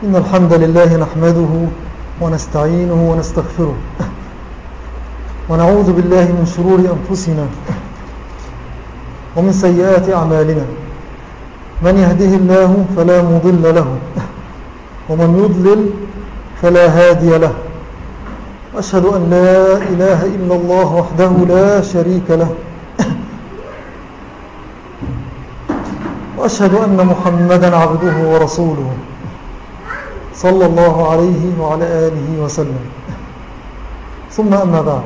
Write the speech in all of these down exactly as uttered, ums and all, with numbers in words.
إن الحمد لله نحمده ونستعينه ونستغفره ونعوذ بالله من شرور أنفسنا ومن سيئات أعمالنا. من يهده الله فلا مضل له ومن يضلل فلا هادي له. أشهد أن لا إله إلا الله وحده لا شريك له، وأشهد أن محمدا عبده ورسوله صلى الله عليه وعلى آله وسلم. ثم أما بعد،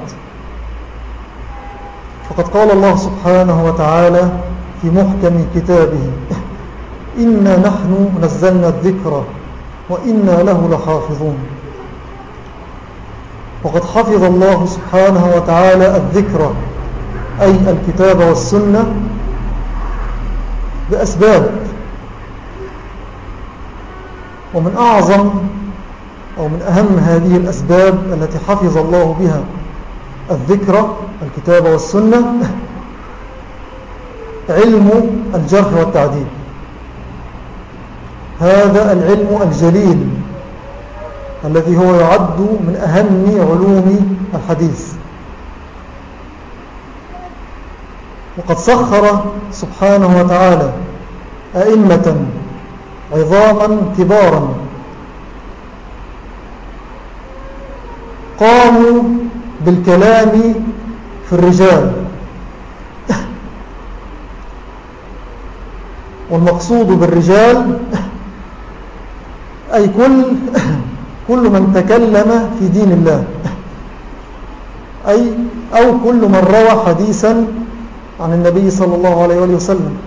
فقد قال الله سبحانه وتعالى في محكم كتابه: إنا نحن نزلنا الذكر وإنا له لحافظون. وقد حفظ الله سبحانه وتعالى الذكر أي الكتاب والسنة بأسباب، ومن أعظم أو من أهم هذه الأسباب التي حفظ الله بها الذكر الكتاب والسنة علم الجرح والتعديل. هذا العلم الجليل الذي هو يعد من أهم علوم الحديث. وقد سخر سبحانه وتعالى أئمة عظاما كبارا قاموا بالكلام في الرجال، والمقصود بالرجال أي كل كل من تكلم في دين الله، أي أو كل من روى حديثا عن النبي صلى الله عليه وسلم.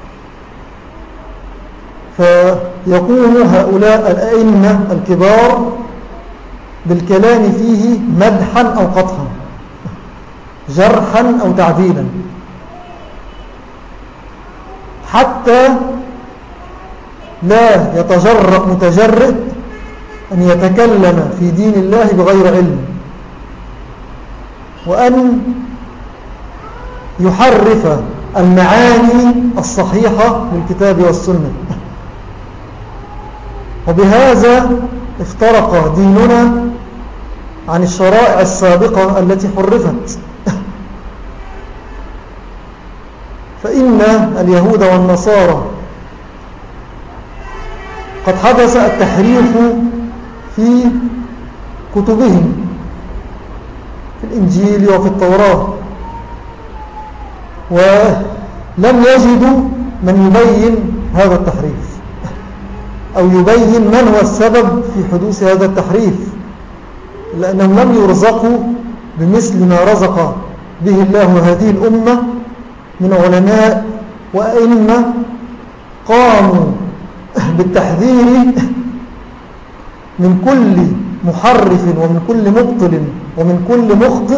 فيقوم هؤلاء الأئمة الكبار بالكلام فيه مدحا أو قطعا، جرحا أو تعديلا، حتى لا يتجرأ متجرئ أن يتكلم في دين الله بغير علم، وأن يحرف المعاني الصحيحة للكتاب والسنة. وبهذا افترق ديننا عن الشرائع السابقة التي حرفت. فإن اليهود والنصارى قد حدث التحريف في كتبهم في الإنجيل وفي التوراة، ولم يجدوا من يبين هذا التحريف أو يبين من هو السبب في حدوث هذا التحريف، لأنهم لم يرزقوا بمثل ما رزق به الله هذه الأمة من علماء وأئمة قاموا بالتحذير من كل محرف ومن كل مبطل ومن كل مخطئ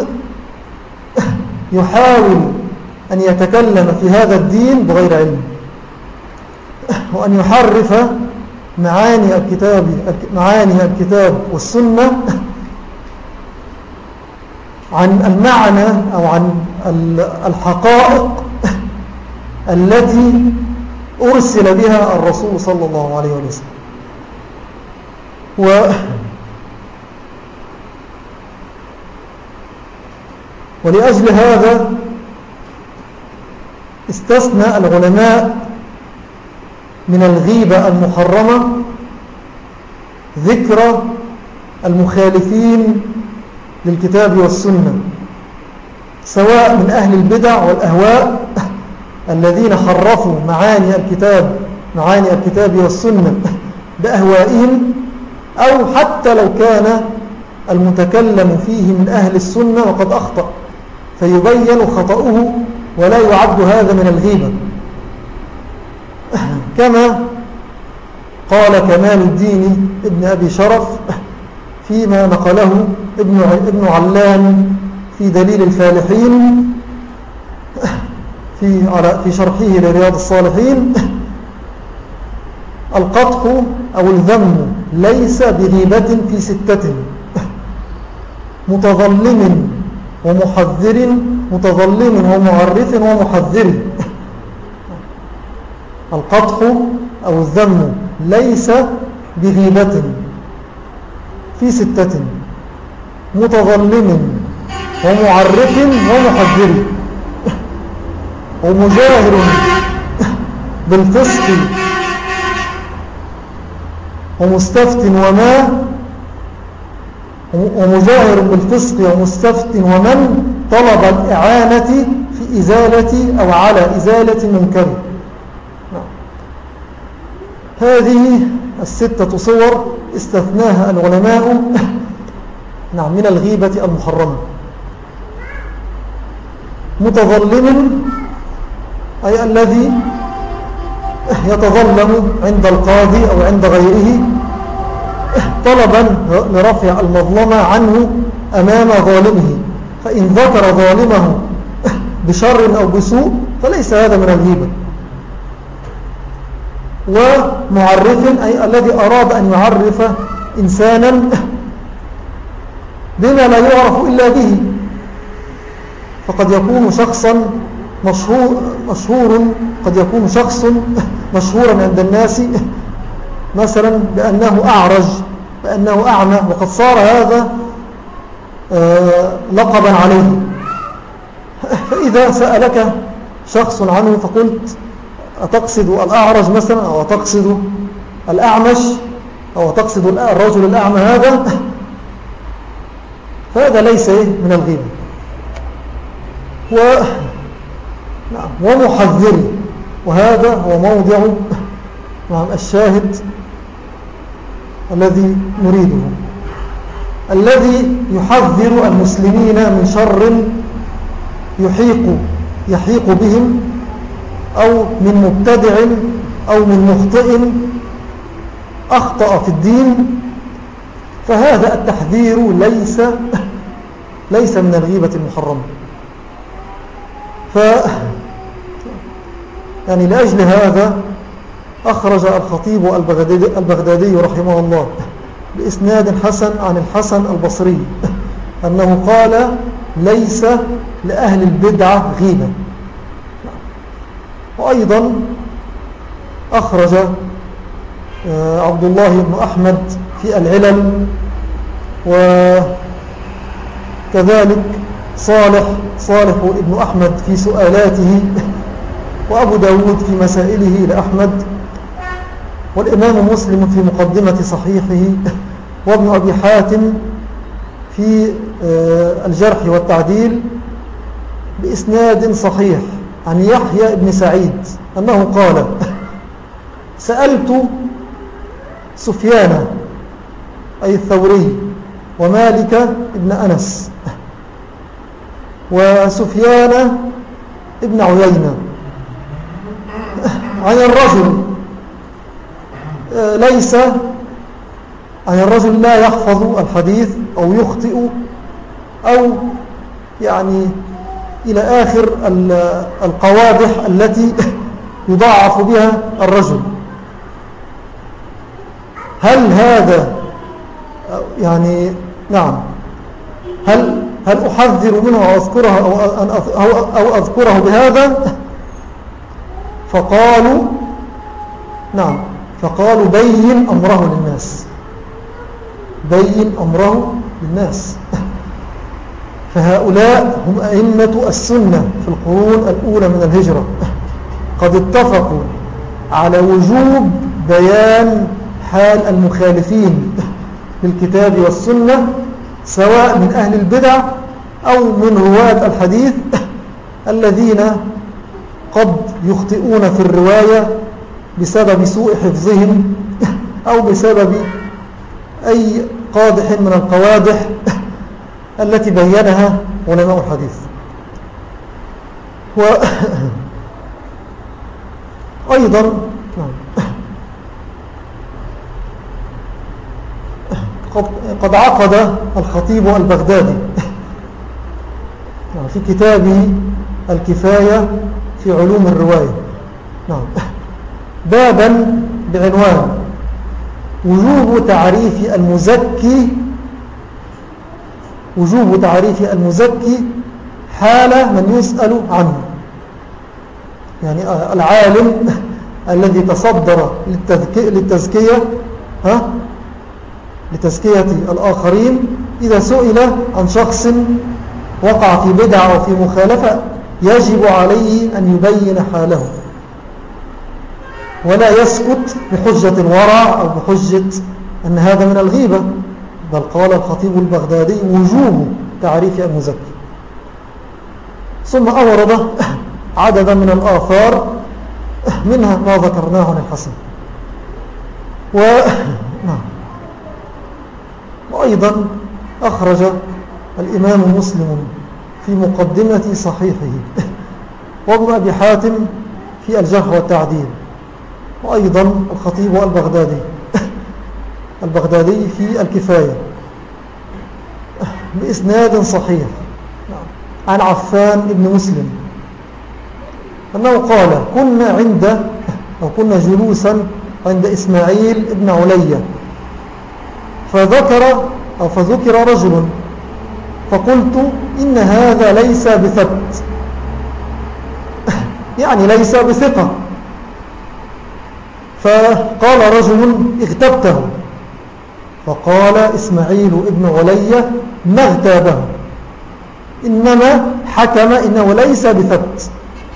يحاول أن يتكلم في هذا الدين بغير علم، وأن يحرف معاني الكتاب معاني الكتاب والسنة عن المعنى أو عن الحقائق التي أرسل بها الرسول صلى الله عليه وسلم. و ولأجل هذا استثنى العلماء من الغيبة المحرمة ذكر المخالفين للكتاب والسنة، سواء من أهل البدع والأهواء الذين حرفوا معاني الكتاب معاني الكتاب والسنة بأهوائهم، أو حتى لو كان المتكلم فيه من أهل السنة وقد أخطأ فيبين خطأه ولا يعد هذا من الغيبة. كما قال كمال الدين ابن أبي شرف فيما نقله ابن, ابن علام في دليل الفالحين في, في شرحه لرياض الصالحين: القطع أو الذم ليس بغيبة في ستة: متظلم ومحذر متظلم ومعرف ومحذر. القطع أو الذم ليس بغيبة في ستة: متظلم ومعرف ومحذر ومجاهر بالفسق ومستفت وما ومجاهر بالفسق ومستفت ومن طلب الإعانة في إزالة أو على إزالة منكر. هذه الستة صور استثناها العلماء نعم من الغيبة المحرمة. متظلم أي الذي يتظلم عند القاضي أو عند غيره طلبا لرفع المظلمة عنه أمام ظالمه، فإن ذكر ظالمه بشر أو بسوء فليس هذا من الغيبة. ومعرف أي الذي أراد أن يعرف إنسانا بما لا يعرف إلا به، فقد يكون شخصا مشهور, مشهور قد يكون شخص مشهورا عند الناس مثلا بأنه أعرج، بأنه أعمى، وقد صار هذا لقبا عليه. فإذا سألك شخص عنه فقلت أتقصد الأعرج مثلا، أو أتقصد الأعمش، أو أتقصد الرجل الأعمى هذا، فهذا ليس من الغيبة. و... نعم. ومحذر، وهذا هو موضع نعم الشاهد الذي نريده، الذي يحذر المسلمين من شر يحيق يحيق بهم، أو من مبتدع أو من مخطئ أخطأ في الدين، فهذا التحذير ليس ليس من الغيبة المحرمة. ف يعني لأجل هذا أخرج الخطيب البغدادي, البغدادي رحمه الله بإسناد حسن عن الحسن البصري أنه قال: ليس لأهل البدعة غيبة. وأيضا أخرج عبد الله بن أحمد في العلل، وكذلك صالح صالح بن أحمد في سؤالاته، وأبو داود في مسائله لأحمد، والإمام مسلم في مقدمة صحيحه، وابن أبي حاتم في الجرح والتعديل بإسناد صحيح عن يحيى بن سعيد أنه قال: سألت سفيان أي الثوري ومالك ابن أنس وسفيان ابن عيينة عن الرجل ليس عن الرجل لا يحفظ الحديث أو يخطئ، أو يعني إلى آخر القوادح التي يضاعف بها الرجل. هل هذا يعني نعم هل هل أحذر منه أو أذكره أو, أو أذكره بهذا؟ فقالوا نعم فقالوا بين أمره للناس، بين أمره للناس. فهؤلاء هم أئمة السنة في القرون الأولى من الهجرة، قد اتفقوا على وجوب بيان حال المخالفين للكتاب والسنة، سواء من أهل البدع أو من رواة الحديث الذين قد يخطئون في الرواية بسبب سوء حفظهم أو بسبب أي قادح من القوادح التي بينها علماء الحديث. وأيضا قد عقد الخطيب البغدادي في كتابه الكفاية في علوم الرواية بابا بعنوان: وجوب تعريف المزكي وجوب تعريف المزكي حال من يسأل عنه. يعني العالم الذي تصدر للتزكية ها لتزكية الآخرين إذا سئل عن شخص وقع في بدعة أو في مخالفة يجب عليه أن يبين حاله ولا يسكت بحجة الورع أو بحجة أن هذا من الغيبة، بل قال الخطيب البغدادي وجوب تعريف المزكي. ثم أورد عددا من الآثار منها ما ذكرناه عن الحسن و... وأيضا أخرج الإمام مسلم في مقدمة صحيحه وابن أبي حاتم في الجرح والتعديل، وأيضا الخطيب البغدادي البغدادي في الكفاية بإسناد صحيح عن عفان ابن مسلم أنه قال كنا عند أو كنا جلوسا عند إسماعيل ابن عليا فذكر أو فذكر رجل فقلت إن هذا ليس بثبت يعني ليس بثقة، فقال رجل اغتبته، فقال إسماعيل ابن عليا ما اغتابه إنما حكم إنه ليس بثبت.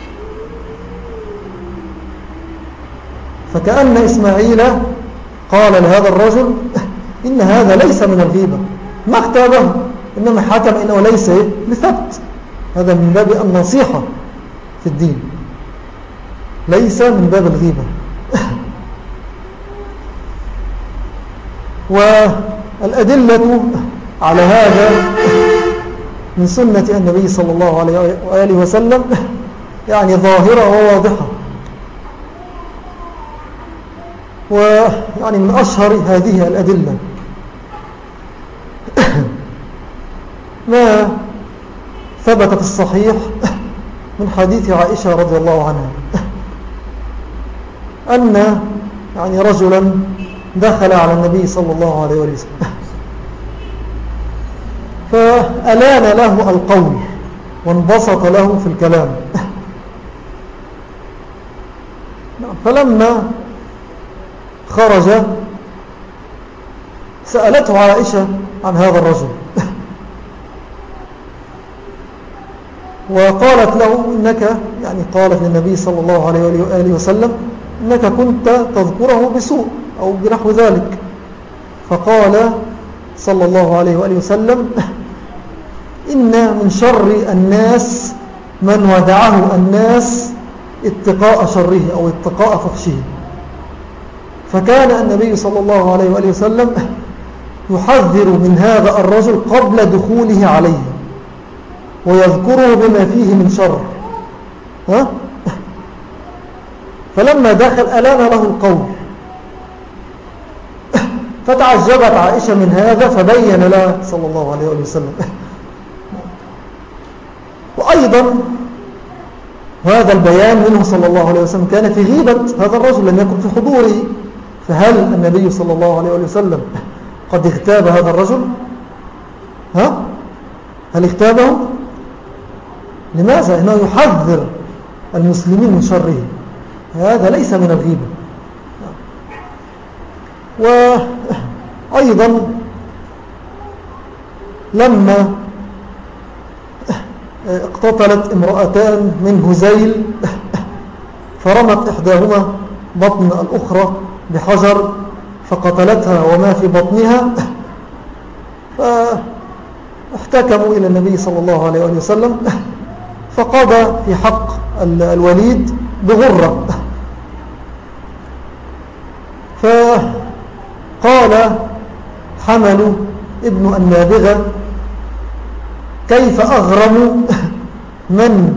فكأن إسماعيل قال لهذا الرجل إن هذا ليس من الغيبة، ما اغتابه إنما حكم إنه ليس بثبت. هذا من باب النصيحة في الدين، ليس من باب الغيبة. والأدلة على هذا من سنة النبي صلى الله عليه وآله وسلم يعني ظاهرة وواضحة، ويعني من أشهر هذه الأدلة ما ثبت في الصحيح من حديث عائشة رضي الله عنها أن يعني رجلا دخل على النبي صلى الله عليه وسلم فألان له القول وانبسط له في الكلام، فلما خرج سألته عائشة عن هذا الرجل وقالت له إنك يعني قالت للنبي صلى الله عليه وآله وسلم إنك كنت تذكره بسوء أو بنحو ذلك، فقال صلى الله عليه وآله وسلم إن من شر الناس من ودعه الناس اتقاء شره أو اتقاء فحشه. فكان النبي صلى الله عليه وآله وسلم يحذر من هذا الرجل قبل دخوله عليه ويذكره بما فيه من شر. ها؟ فلما دخل ألان له القول، فتعجبت عائشة من هذا فبين لها صلى الله عليه وسلم. وأيضا هذا البيان منه صلى الله عليه وسلم كان في غيبة هذا الرجل، لم يكن في حضوره. فهل النبي صلى الله عليه وسلم قد اغتاب هذا الرجل؟ ها؟ هل اغتابه؟ لماذا؟ إنه يحذر المسلمين من شره، هذا ليس من الغيبة. وأيضا لما اقتتلت امرأتان من هزيل فرمت إحداهما بطن الأخرى بحجر فقتلتها وما في بطنها، فاحتكموا إلى النبي صلى الله عليه وسلم فقضى في حق الوليد بغرة. فقال حمل ابن النابغة كيف أغرم من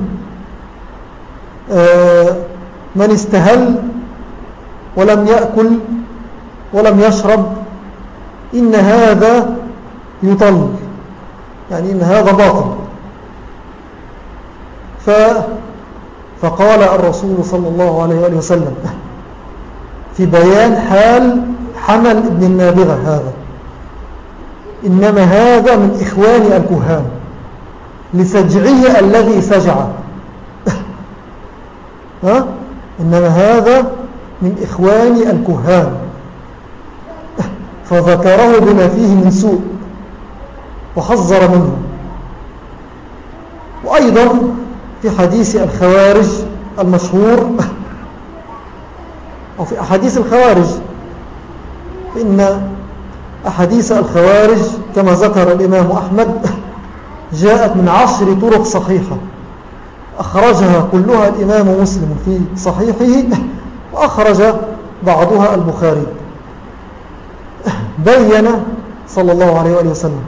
من استهل ولم يأكل ولم يشرب، إن هذا يطل، يعني إن هذا باطل. فقال الرسول صلى الله عليه وسلم في بيان حال حمل ابن النابغة هذا: إنما هذا من إخوان الكهان لسجعه الذي سجع. ها؟ إنما هذا من إخوان الكهان. فذكره بما فيه من سوء وحذر منه. وأيضا في حديث الخوارج المشهور أو في أحاديث الخوارج، فإن أحاديث الخوارج كما ذكر الإمام أحمد جاءت من عشر طرق صحيحة أخرجها كلها الإمام مسلم في صحيحه، وأخرج بعضها البخاري. بين صلى الله عليه وآله وسلم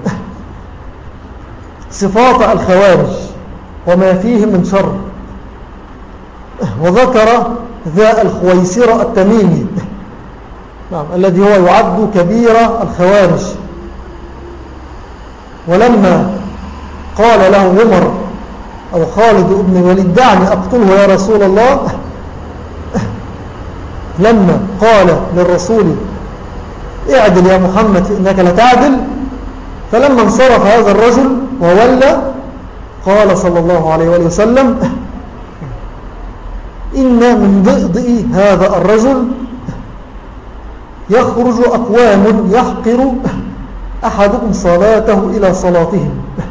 صفات الخوارج وما فيه من شر، وذكر ذا الخويسرة التميمي نعم الذي هو يعد كبير الخوارج. ولما قال له عمر أو خالد بن الوليد دعني أقتله يا رسول الله، لما قال للرسول اعدل يا محمد فإنك لتعدل، فلما انصرف هذا الرجل وولى قال صلى الله عليه وآله وسلم إن من ضئضئ هذا الرجل يخرج أقوام يحقر أحدكم صلاته إلى صلاتهم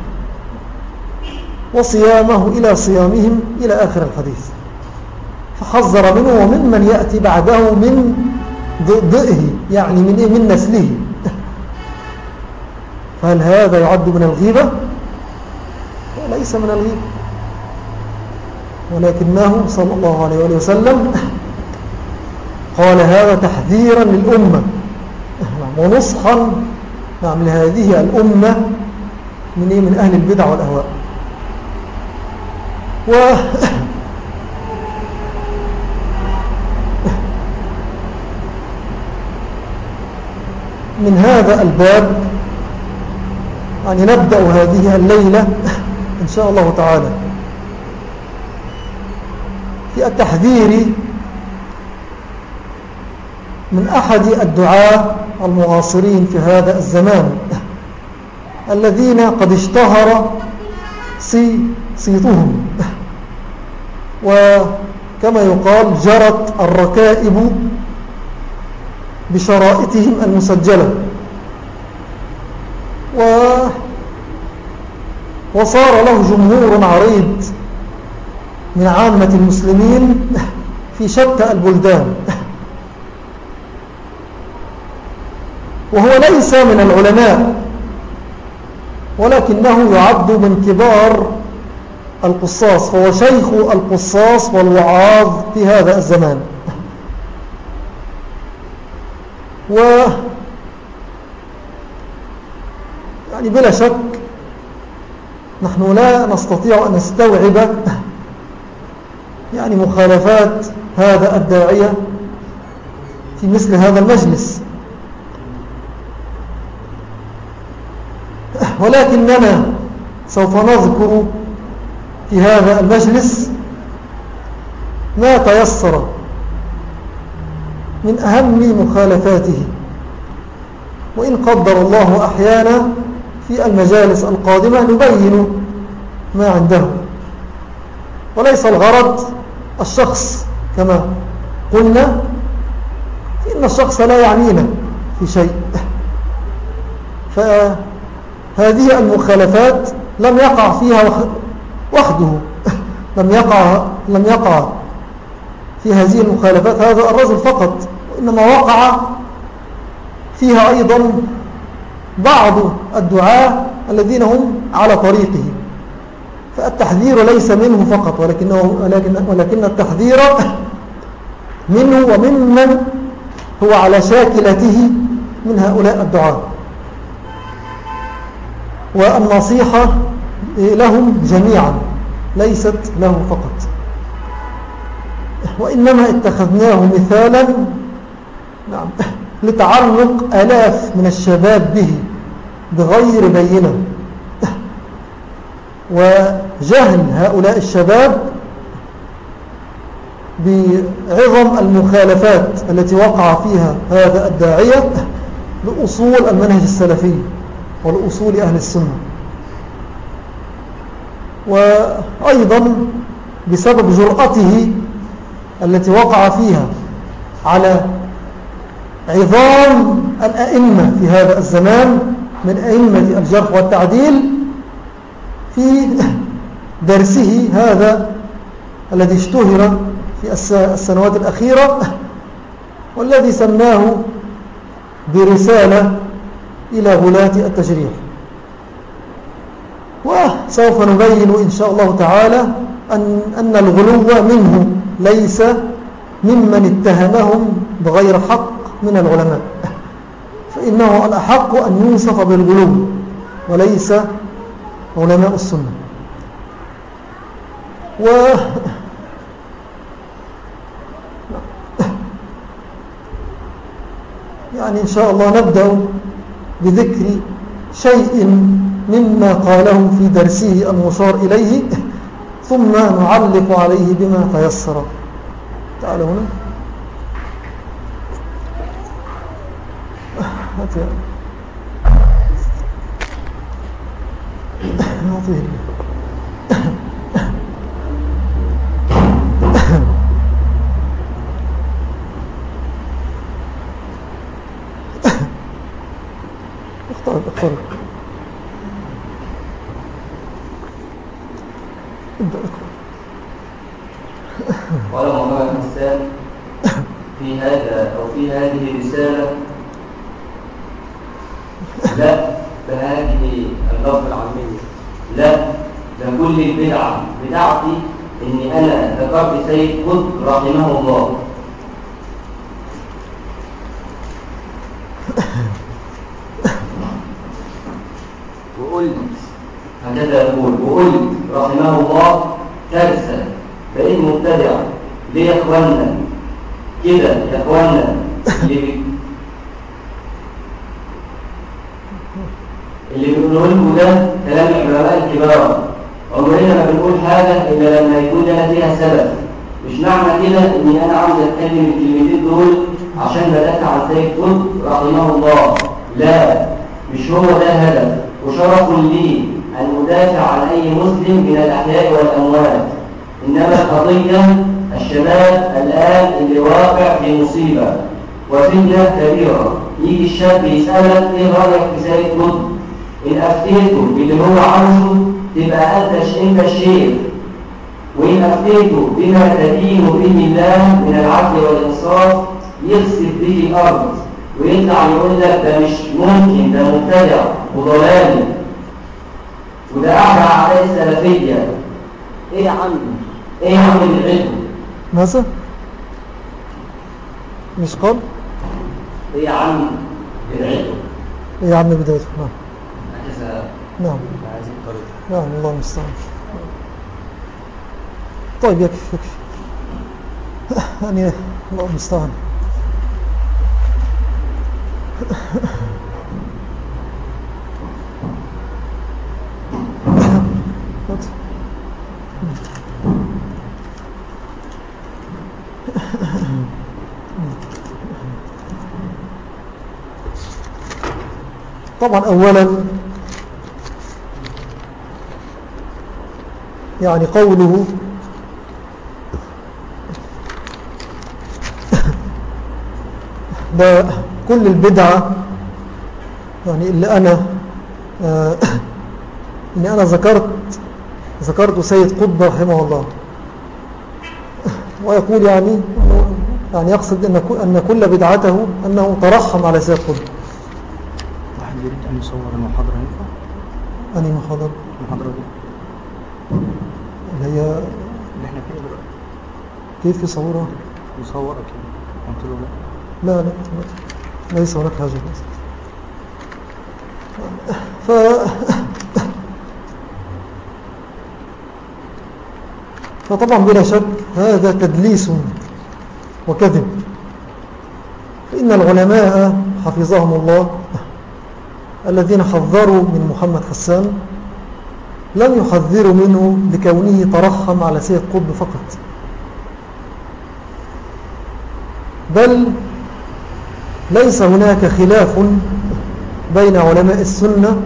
وصيامه إلى صيامهم إلى آخر الحديث، فحذر منه ومن من يأتي بعده من ضئضئه يعني من, إيه؟ من نسله. فهل هذا يعد من الغيبة؟ ليس من الغيبة، ولكنه صلى الله عليه وآله وسلم قال هذا تحذيرا للأمة ونصحا نعم لهذه الأمة من, إيه؟ من أهل البدع والأهواء. و من هذا الباب يعني نبدأ هذه الليلة إن شاء الله تعالى في التحذير من أحد الدعاة المعاصرين في هذا الزمان الذين قد اشتهر صيتهم، وكما يقال جرت الركائب بشرائطهم المسجلة، و وصار له جمهور عريض من عامة المسلمين في شتى البلدان، وهو ليس من العلماء ولكنه يعد من كبار القصاص، فهو شيخ القصاص والوعاظ في هذا الزمان. و يعني بلا شك نحن لا نستطيع أن نستوعب يعني مخالفات هذا الداعية في مثل هذا المجلس، ولكننا سوف نذكر في هذا المجلس ما تيسر من أهم مخالفاته، وإن قدر الله أحيانا في المجالس القادمة نبين ما عنده، وليس الغرض الشخص كما قلنا، فإن الشخص لا يعنينا في شيء. فهذه المخالفات لم يقع فيها وحده، لم يقع, لم يقع في هذه المخالفات هذا الرجل فقط، وإنما وقع فيها أيضا بعض الدعاة الذين هم على طريقه. فالتحذير ليس منه فقط، ولكنه ولكن, ولكن التحذير منه وممن هو على شاكلته من هؤلاء الدعاة، والنصيحة لهم جميعا ليست له فقط، وإنما اتخذناه مثالا نعم لتعلق آلاف من الشباب به بغير بينة، وجهل هؤلاء الشباب بعظم المخالفات التي وقع فيها هذا الداعية لأصول المنهج السلفي ولأصول أهل السنة، وأيضا بسبب جرأته التي وقع فيها على عظام الأئمة في هذا الزمان من أئمة الجرح والتعديل في درسه هذا الذي اشتهر في السنوات الأخيرة والذي سماه برسالة إلى غلاة التجريح. وسوف نبين إن شاء الله تعالى أن, أن الغلو منه ليس ممن اتهمهم بغير حق من العلماء، فإنه الأحق أن يوصف بالغلو وليس علماء السنة. و يعني إن شاء الله نبدأ بذكر شيء مما قاله في درسه المشار إليه، ثم نعلق عليه بما تيسر. تعالوا هنا. هاتي هاتي اختار اختار ابدأ اقرأ. قال محمد حسان في هذا أو في هذه رسالة لا بهذه اللفظ العامية لا ده كل البدعة بدعتي إني أنا ذكرت سيد قطب رحمه الله وقلت هكذا يقول وقلت رحمه الله كارثة بقيت مبتدع. ليه يا اخوانا كده يا اخوانا؟ اللي اللي بيقولوا لكم ده كلام العلماء الكبار، عمرنا ما بنقول حاجه الا لما يكون لنا فيها سبب. مش معنى كده اني انا عاوز اتكلم الكلمتين دول عشان بدافع عن سيد قطب رحمه الله، لا مش هو ده هدف. وشرف لي ان ادافع عن اي مسلم من الاحياء والاموات، إنما القضية الشباب الآن اللي واقع في مصيبة وفتنة كبيرة. يجي الشاب يسألك إيه رأيك في سيد قطب؟ إن أفتيته باللي هو عاوزه تبقى أنت أنت الشيخ، وإن أفتيته بما تدين به الله من العدل والإنصاف يخسف به الأرض ويطلع يقول لك ده مش ممكن، ده مبتدع وضلالي وده أعلى عليه السلفية. إيه يا عمي؟ ايه يا عم العلم؟ ماذا؟ مش قال؟ ايه يا عم العلم؟ ايه يا عم بدايته؟ نعم نعم عايزين طريق. نعم الله المستعان. طيب يكفي يكفي يعني الله المستعان. طبعا أولا يعني قوله ده كل البدعة يعني اللي أنا آه اللي أنا ذكرت ذكرت سيد قطب رحمه الله، ويقول يعني يعني يقصد أن أن كل بدعته أنه ترحم على سيد قطب. واحد يريد أن يصور المحاضرة ينفع؟ أنهي محاضرة؟ المحاضرة دي اللي هي اللي احنا فيها دلوقتي. كيف يصورها؟ يصور أكيد. قلت له لا. لا لا ليس هناك حاجة. ف فطبعا بلا شك هذا تدليس وكذب، فإن العلماء حفظهم الله الذين حذروا من محمد حسان لم يحذروا منه لكونه ترحم على سيد قطب فقط، بل ليس هناك خلاف بين علماء السنة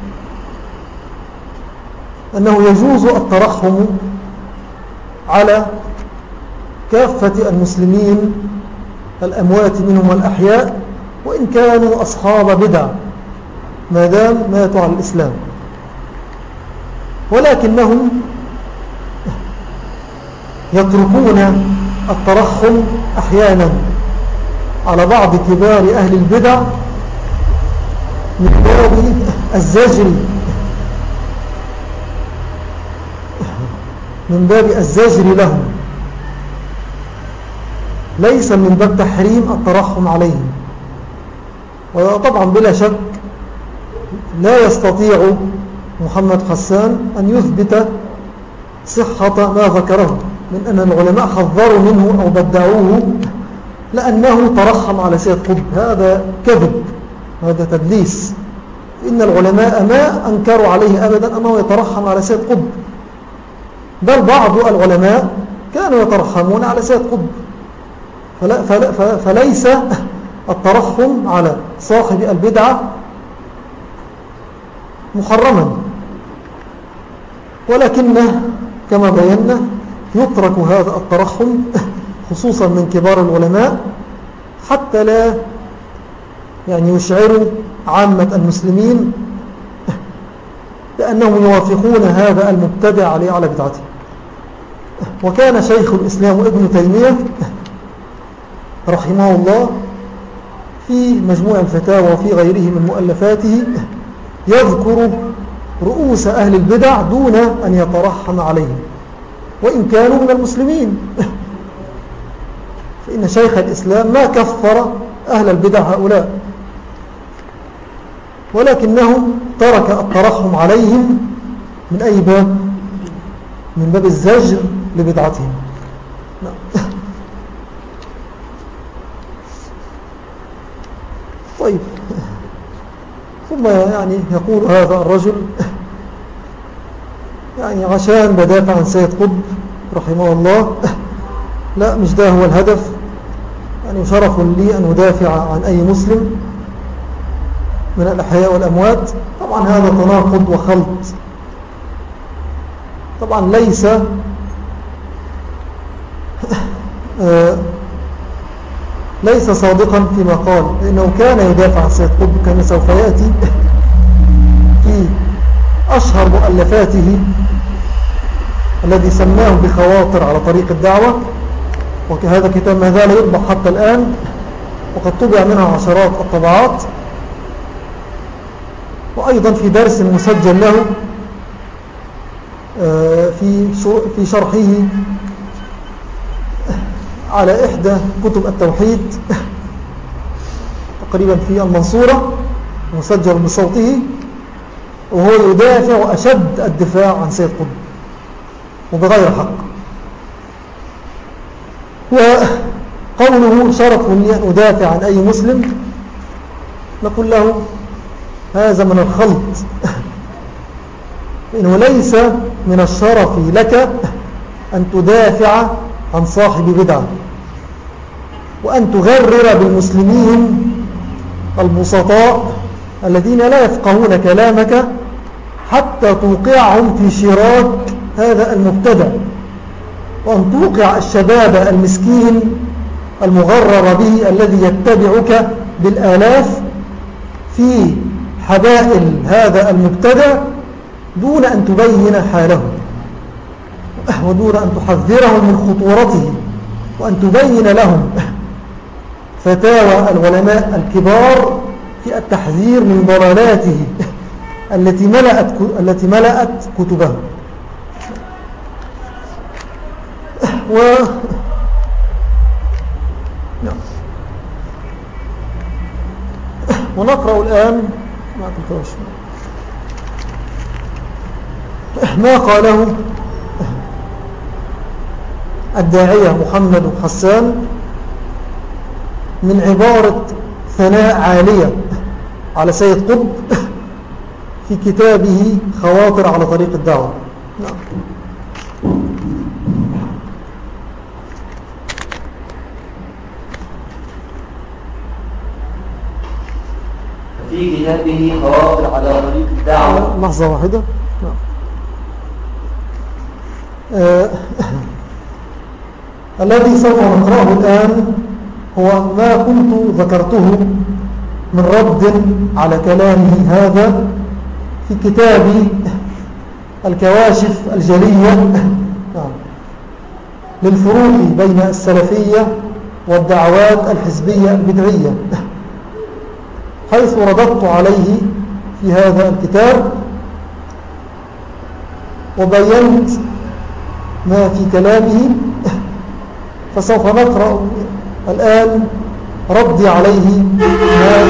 أنه يجوز الترحم على كافة المسلمين الأموات منهم والأحياء وإن كانوا أصحاب بدع ما دام ماتوا على الإسلام، ولكنهم يتركون الترحم أحيانا على بعض كبار أهل البدع من باب الزجر من باب الزجر لهم، ليس من باب تحريم الترحم عليهم. وطبعا بلا شك لا يستطيع محمد حسان أن يثبت صحة ما ذكره من أن العلماء حذروا منه أو بدعوه لأنه ترحم على سيد قطب. هذا كذب، هذا تدليس. إن العلماء ما أنكروا عليه أبدا أنه يترحم على سيد قطب، بل بعض العلماء كانوا يترحمون على سيد قطب. فلا فلا فليس الترحم على صاحب البدعة محرما، ولكنه كما بينا يترك هذا الترحم خصوصا من كبار العلماء حتى لا يعني يشعروا عامة المسلمين بأنهم يوافقون هذا المبتدع عليه على بدعته. وكان شيخ الإسلام ابن تيمية رحمه الله في مجموع الفتاوى وفي غيره من مؤلفاته يذكر رؤوس أهل البدع دون أن يترحم عليهم وإن كانوا من المسلمين. فإن شيخ الإسلام ما كفر أهل البدع هؤلاء، ولكنه ترك الترحم عليهم من أي باب؟ من باب الزجر لبدعتهم. طيب، ثم يعني يقول هذا الرجل يعني عشان بدافع عن سيد قطب رحمه الله. لا، مش ده هو الهدف. يعني شرف لي أن أدافع عن أي مسلم من الأحياء والأموات. طبعا هذا تناقض وخلط. طبعا ليس آه ليس صادقا فيما قال، لأنه كان يدافع عن سيد قطب كما سوف يأتي في أشهر مؤلفاته الذي سماه بخواطر على طريق الدعوة، وهذا كتاب ما زال يطبع حتى الآن، وقد طبع منها عشرات الطبعات. وأيضا في درس مسجل له في في شرحه على إحدى كتب التوحيد تقريبا في المنصورة، مسجل بصوته، وهو يدافع أشد الدفاع عن سيد قطب وبغير حق. وقوله شرف لي أن أدافع عن أي مسلم، نقول له هذا من الخلط. إنه ليس من الشرف لك أن تدافع عن صاحب بدعة وأن تغرر بالمسلمين البسطاء الذين لا يفقهون كلامك حتى توقعهم في شراك هذا المبتدع، وأن توقع الشباب المسكين المغرر به الذي يتبعك بالآلاف في حبائل هذا المبتدع دون أن تبين حاله، ودون أن تحذرهم من خطورته، وأن تبين لهم فتاوى العلماء الكبار في التحذير من ضلالاته التي ملأت التي ملأت كتبه. و ونقرأ الآن ما قاله الداعية محمد حسان من عبارة ثناء عالية على سيد قطب في كتابه خواطر على طريق الدعوة. نعم. في كتابه خواطر على طريق الدعوة. لحظة واحدة. نعم. آه الذي سوف نقرأه الآن هو ما كنت ذكرته من رد على كلامه هذا في كتاب الكواشف الجلية للفروق بين السلفية والدعوات الحزبية البدعية، حيث رددت عليه في هذا الكتاب وبينت ما في كلامه. فسوف نقرأ الآن ردي عليه ما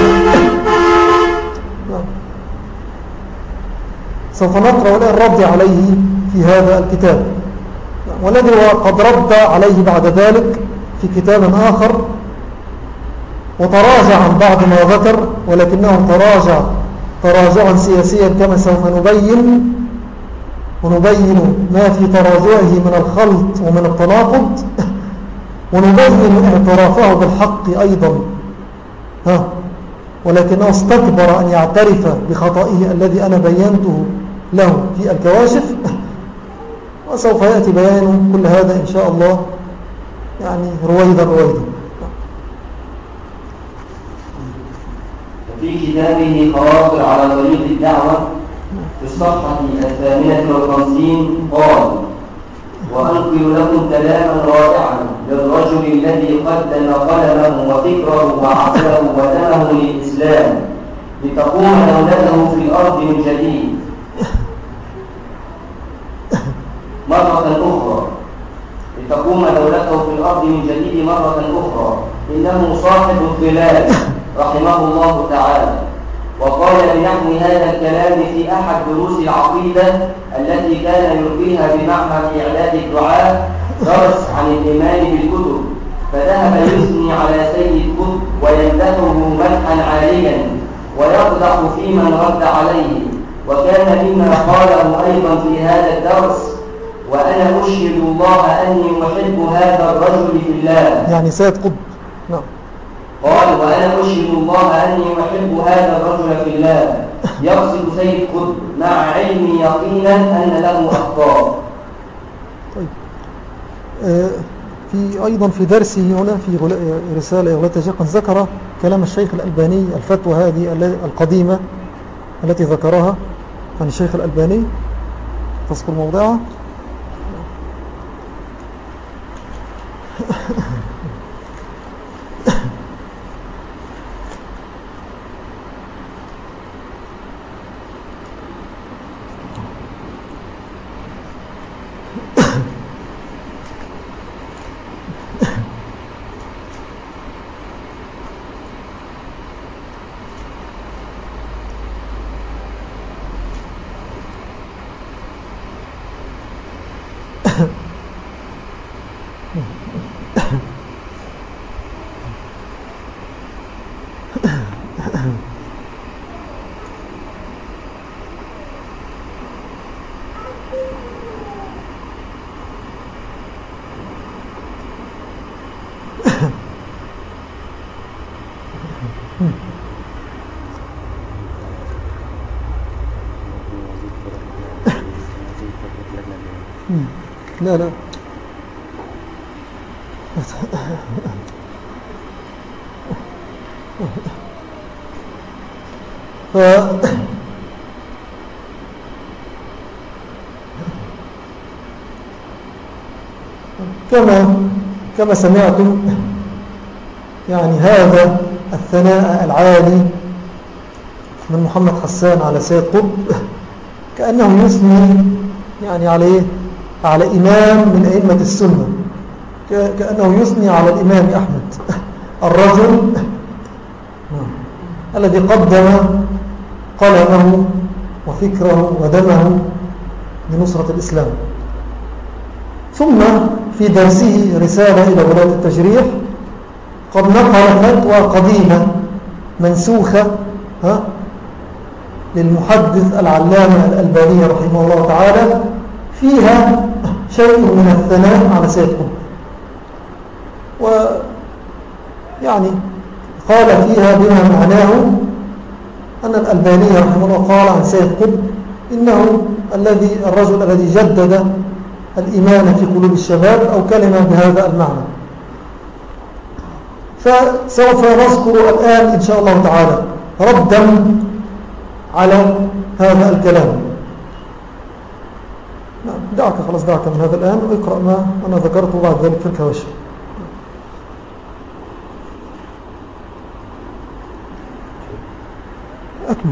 سوف نقرأ الآن ردي عليه في هذا الكتاب، والذي هو قد رد عليه بعد ذلك في كتاب آخر وتراجع عن بعض ما ذكر، ولكنه تراجع تراجعا سياسيا كما سوف نبين، ونبين ما في تراجعه من الخلط ومن التناقض، ونبين اعترافه بالحق أيضا، ها ولكنه استكبر أن يعترف بخطئه الذي أنا بينته له في الكواشف. وسوف يأتي بيان كل هذا إن شاء الله يعني رويدا رويدا. في كتابه خواطر على طريق الدعوة في الصفحة الثامنة والخمسين قال: وأنقل لكم كلاما رائعا للرجل الذي قدم قلمه وفكره وعقله ودمه للإسلام لتقوم دولته في الأرض من جديد مرة أخرى لتقوم دولته في الأرض من جديد مرة أخرى. إنه صاحب الظلال رحمه الله تعالى، وقال بنحو هذا الكلام في أحد دروس العقيدة التي كان يلقيها بمعهد إعداد الدعاة درس عن الإيمان بالكتب، فذهب يثني على سيد قطب ويمدحه مدحا عاليا ويقدح في من رد عليه. وكان مما قاله أيضا في هذا الدرس: وأنا أشهد الله أني أحب هذا الرجل في الله. يعني سيد قطب نعم قال: وأنا أشهد الله أني أحب هذا الرجل في الله، يقصد سيد قطب مع علمي يقينا أن له أخطاء. طيب آه في أيضا في درسه هنا في رسالة إغلاة الشيخ ذكر كلام الشيخ الألباني، الفتوى هذه القديمة التي ذكرها عن الشيخ الألباني، تذكر موضعها؟ لا لا ف... كما كما سمعتم يعني هذا الثناء العالي من محمد حسان على سيد قطب كأنه يثني يعني عليه على إمام من أئمة السنة، كأنه يثني على الإمام أحمد الرجل الذي قدم قلمه وفكره ودمه لنصرة الإسلام. ثم في درسه رسالة إلى ولاة التشريح قد نقل فتوى قديمة منسوخة ها للمحدث العلامة الألباني رحمه الله تعالى فيها شيء من الثناء على سيد قطب، ويعني قال فيها بما معناه أن الألباني رحمه الله قال عن سيد قطب إنه الذي الرجل الذي جدد الإيمان في قلوب الشباب أو كلمة بهذا المعنى. فسوف نذكر الآن إن شاء الله تعالى ردا على هذا الكلام. دعك خلاص دعك من هذا الآن واقرأ ما أنا ذكرته بعد ذلك في الكواشف. أكمل.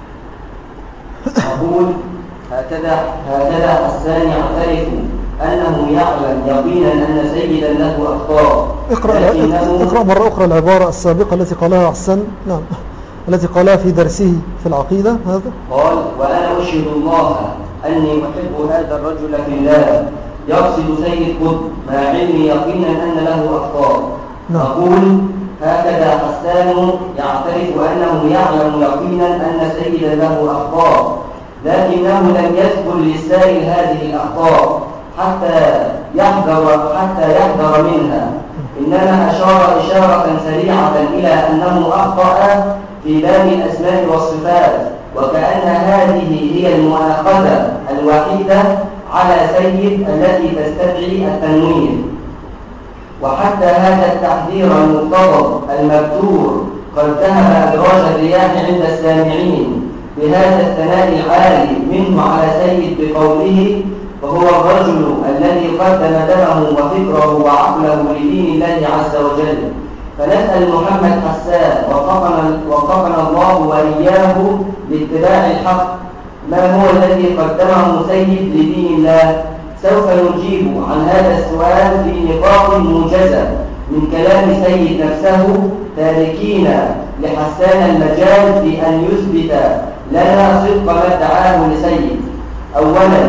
أقول هكذا هكذا حسان يعترف أنه يعلم يقينا أن سيدا له أخطاء. اقرأ, اقرأ مرة أخرى العبارة السابقة التي قالها حسان، نعم، التي قالها في درسه في العقيدة. هذا قال: وأنا أشهد الله أني أحب هذا الرجل في الله، يقصد سيد قطب مع علمي يقينا أن له أخطاء. نعم. أقول هكذا حسان يعترف أنه يعلم يقينا أن سيدا له أخطاء، لكنه لم يذكر للسائل هذه الأخطاء حتى يحذر حتى يحذر منها، إنما أشار إشارة سريعة إلى أنه أخطأ في باب الأسماء والصفات، وكأن هذه هي المؤاخذة الوحيدة على سيد التي تستدعي التنوير. وحتى هذا التحذير المقتضب المبتور قد ذهب أدراج الرياح عند السامعين بهذا الثناء العالي منه على سيد بقوله: فهو الرجل الذي قدم دمه وفكره وعقله لدين الله عز وجل. فنسأل محمد حسان وفقنا, وفقنا الله وإياه لاتباع الحق ما هو الذي قدمه سيد لدين الله. سوف نجيب عن هذا السؤال في نطاق موجزة من كلام سيد نفسه، تاركين لحسان المجال في أن يثبت لنا صدق ما ادعاه لسيد. أولا،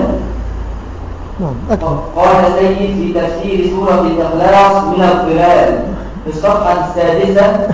قال سيد في تفسير سورة الإخلاص من الظلال في الصفحة السادسة: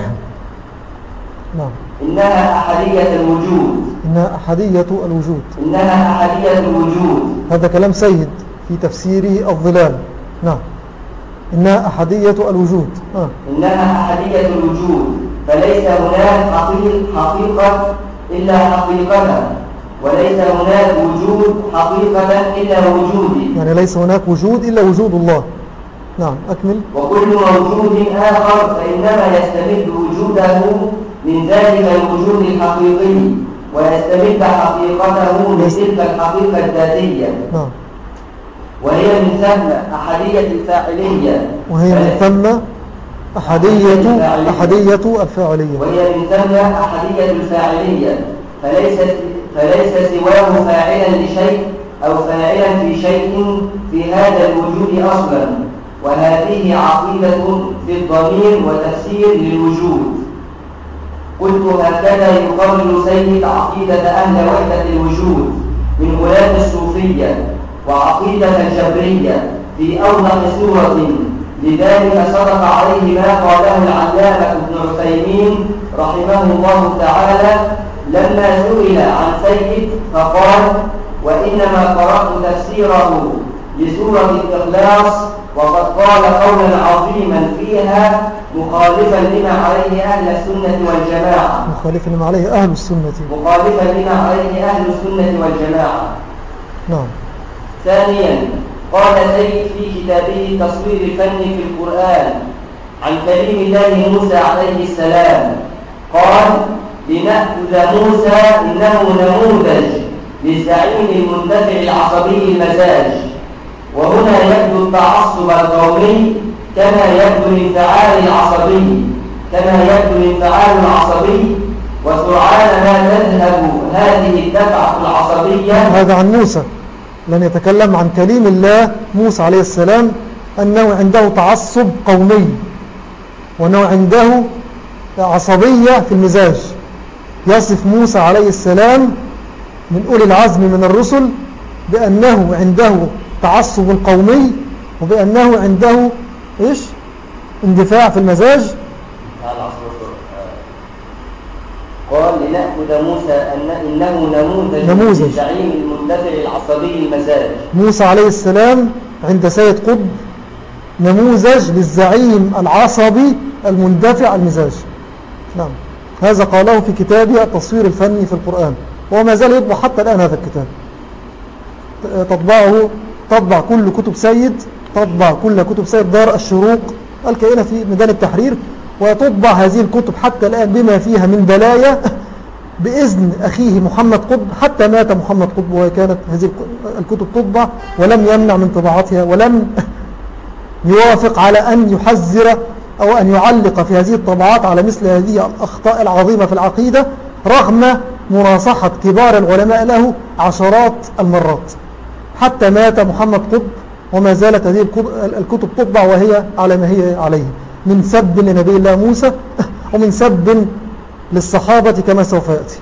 إنها أحدية الوجود. إنها أحدية الوجود. إنها أحدية الوجود. هذا كلام سيد في تفسيره الظلال. نعم. إنها أحدية الوجود. آه. إنها أحدية الوجود، فليس هناك حقيقة إلا حقيقة، وليس هناك وجود حقيقة إلا وجودي. يعني ليس هناك وجود إلا وجود الله. نعم، أكمل. وكل موجود آخر فإنما يستمد وجوده من ذلك الوجود الحقيقي، ويستمد حقيقته من تلك الحقيقة الذاتية. نعم. وهي من ثم أحدية الفاعلية. وهي من ثم أحدية أحدية الفاعلية. وهي من ثم أحدية الفاعلية، فليس فليس سواه فاعلا لشيء أو فاعلا في شيء في هذا الوجود أصلا. وهذه عقيدة في الضمير وتفسير للوجود. قلت هكذا يقرر سيد عقيدة أهل وحدة الوجود من غلاة الصوفية وعقيدة الجبرية في أوضح صورة. لذلك صدق عليه ما قاله العلامة ابن عثيمين رحمه الله تعالى لما سئل عن سيد فقال: وإنما قرأت تفسيره لسورة الإخلاص وقد قال قولا عظيما فيها مخالفا لما عليه أهل السنة والجماعة. مخالفا لما عليه أهل السنة. مخالفا لما عليه أهل السنة والجماعة. نعم. ثانيا، قال سيد في كتابه تصوير الفن في القرآن عن كليم الله موسى عليه السلام، قال: لنأخذ موسى إنه نموذج للزعيم المندفع العصبي المزاج. وهنا يبدو التعصب القومي كما يبدو الانفعال العصبي كما يبدو الانفعال العصبي وسرعان ما تذهب هذه الدفعة العصبية. هذا عن موسى، لن يتكلم عن كليم الله موسى عليه السلام أنه عنده تعصب قومي وأنه عنده عصبية في المزاج. يصف موسى عليه السلام من أولي العزم من الرسل بأنه عنده تعصب قومي وبأنه عنده إيش؟ اندفاع في المزاج. قال: لنأخذ موسى أن إنه نموذج, نموذج. للزعيم المندفع العصبي المزاج. موسى عليه السلام عند سيد قطب نموذج للزعيم العصبي المندفع المزاج. نعم، هذا قاله في كتابه التصوير الفني في القرآن، وما زال يطبع حتى الآن هذا الكتاب. تطبعه تطبع كل كتب سيد تطبع كل كتب سيد دار الشروق الكائنة في ميدان التحرير، وتطبع هذه الكتب حتى الآن بما فيها من بلايا بإذن أخيه محمد قطب حتى مات محمد قطب، وكانت هذه الكتب تطبع ولم يمنع من طباعتها، ولم يوافق على أن يحذر أو أن يعلق في هذه الطبعات على مثل هذه الأخطاء العظيمة في العقيدة، رغم مناصحة كبار العلماء له عشرات المرات، حتى مات محمد قطب وما زالت هذه الكتب تطبع وهي على ما هي عليه من سب لنبي الله موسى ومن سب للصحابة كما سوف يأتي.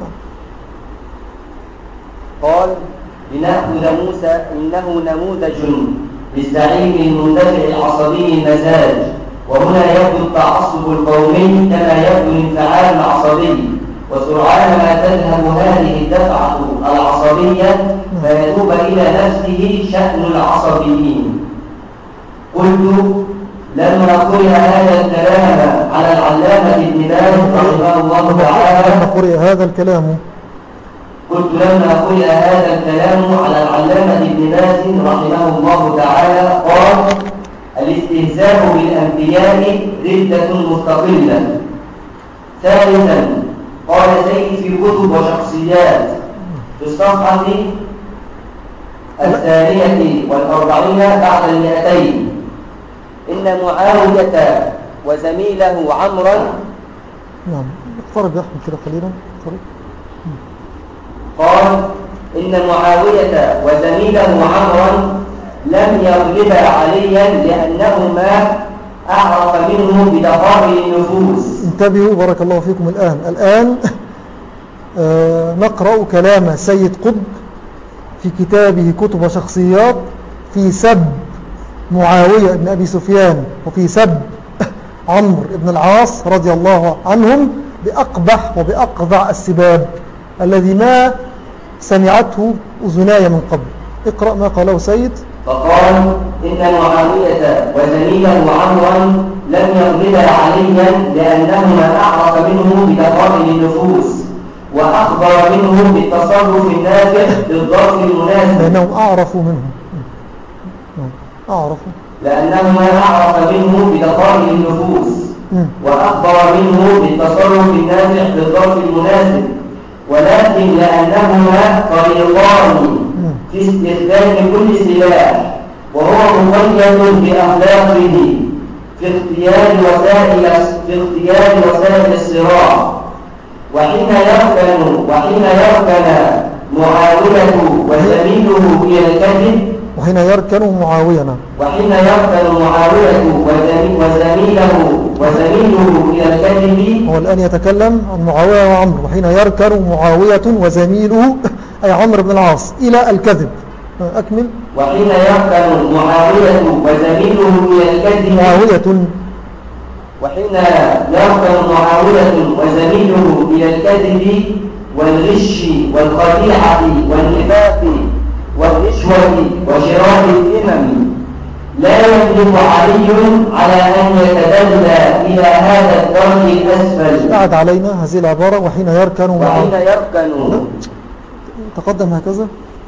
قال لنأخذ موسى إنه نموذج للزعيم المندفع العصبي المزاج، وهنا يبدو التعصب القومي كما يبدو الانفعال العصبي، وسرعان ما تذهب هذه الدفعة العصبية فيتوب إلى نفسه شأن العصبيين. قلت لما قرئ هذا الكلام على العلامة ابن باز رحمه الله تعالى لما قرئ هذا الكلام قلت لما قرئ هذا الكلام على العلامة ابن باز رحمه الله تعالى قال الاستهزاء بالأنبياء ردة مستقلة. ثالثا قال سيد في كتب وشخصيات في الصفحة الثانية والأربعين بعد المئتين إن معاوية وزميله عمرا. نعم اقترب يا أحمد كده قليلا. قال إن معاوية وزميله عمرا لم يغلبا عليا لأنهما أعرف منه بدقائق النفوس. انتبهوا بارك الله فيكم. الآن الآن آه نقرأ كلام سيد قطب في كتابه كتب وشخصيات في سب معاوية بن أبي سفيان وفي سب عمرو بن العاص رضي الله عنهم بأقبح وبأقذع السباب الذي ما سمعته أذناي من قبل. اقرأ ما قاله سيد. فقال إن معاوية وزميله عمرا لم يغلبا عليا لأنهما أعرف منه بدقائق النفوس وأخبر منه بالتصرف النافع بالظرف المناسب. لأنهم أعرفوا منه أعرفوا لأنهما أعرف منه بدقائق النفوس وأخبر منه بالتصرف النافع بالظرف المناسب، ولكن لأنهما طريقان في استخدام كل سلاح وهو مقيد بأخلاقه في اختيار وسائل في اختيار وسائل الصراع. وحين يركن وحين يركن معاوية وزميله إلى الكذب وحين يركن معاوية وحين يركن معاوية وزميله وزميله إلى الكذب. هو الآن يتكلم عن معاوية وعمر. وحين يركن معاوية وزميله أي عمرو بن العاص إلى الكذب. أكمل. وحين يركن معاوية وزميله إلى الكذب معاوية وحين يركن معاوية وزميله إلى الكذب والغش والخديعة والنفاق والرشوة وشراء الذمم لا يملك علي على أن يتدلى إلى هذا الدرك الأسفل. قعد علينا هذه العبارة وحين يركن وحين يركن تقدم هكذا.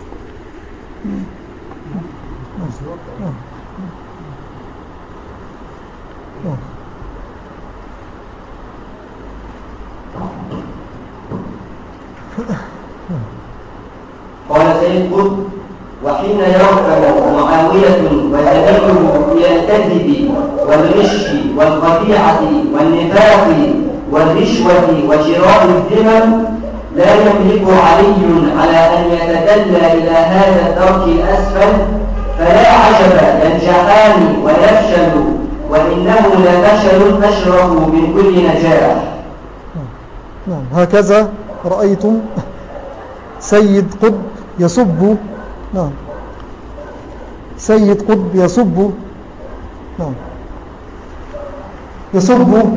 قال سيد قطب وحين يركن معاوية وزميله إلى الكذب والغش والخديعة والنفاق والرشوة وشراء الذمم لا يملك علي على أن يتدلى إلى هذا الدرك الأسفل، فلا عجب ينجحان ويفشل، وإنه لفشل أشرف من كل نجاح. نعم هكذا رأيتم سيد قطب يسب. نعم سيد قطب يسب نعم يسب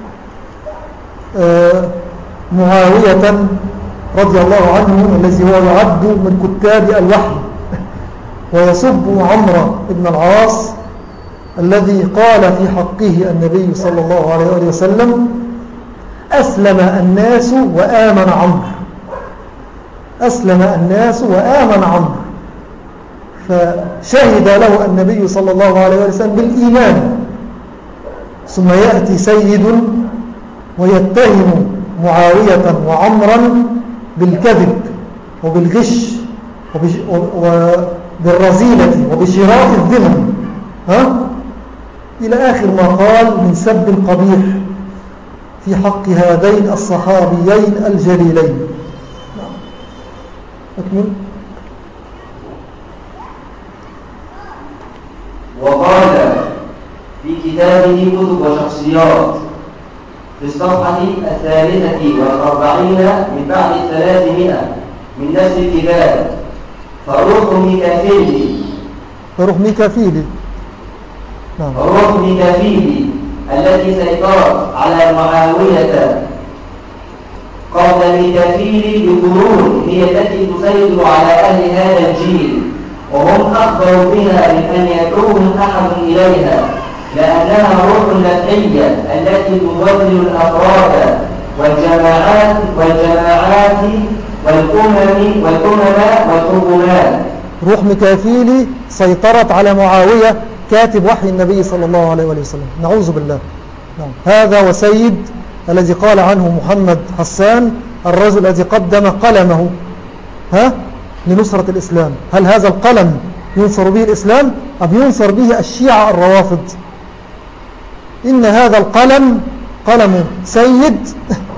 آه معاوية رضي الله عنه الذي هو يعد من كتاب الوحي، ويسب عمرو بن العاص الذي قال في حقه النبي صلى الله عليه وسلم أسلم الناس وآمن عمرو. أسلم الناس وآمن عمرو، فشهد له النبي صلى الله عليه وسلم بالإيمان. ثم يأتي سيد ويتهم معاوية وعمرا بالكذب وبالغش وبالرذيلة وبشراء الذمم، ها؟ إلى آخر ما قال من سب قبيح في حق هذين الصحابيين الجليلين. أكمل. وقال في كتابه كتب وشخصيات في الصفحة الثالثة والأربعين من بعد الثلاثمائة من نفس الكتاب: فروح ميكافيلي فروح ميكافيلي نعم. فروح ميكافيلي التي سيطرت على معاوية قبل ميكافيلي بقرون هي التي تسيطر على أهل هذا الجيل، وهم أخبروا بها من أن يدعوهم أحد إليها، لأنها روح نفعية التي تضلل الأفراد والجماعات والجماعات والأمم والأمم والحكومات. روح ميكافيلي سيطرت على معاوية كاتب وحي النبي صلى الله عليه وسلم، نعوذ بالله. نعم. هذا وسيد الذي قال عنه محمد حسان الرجل الذي قدم قلمه ها لنصرة الإسلام. هل هذا القلم ينصر به الإسلام أم ينصر به الشيعة الروافض؟ إن هذا القلم قلم سيد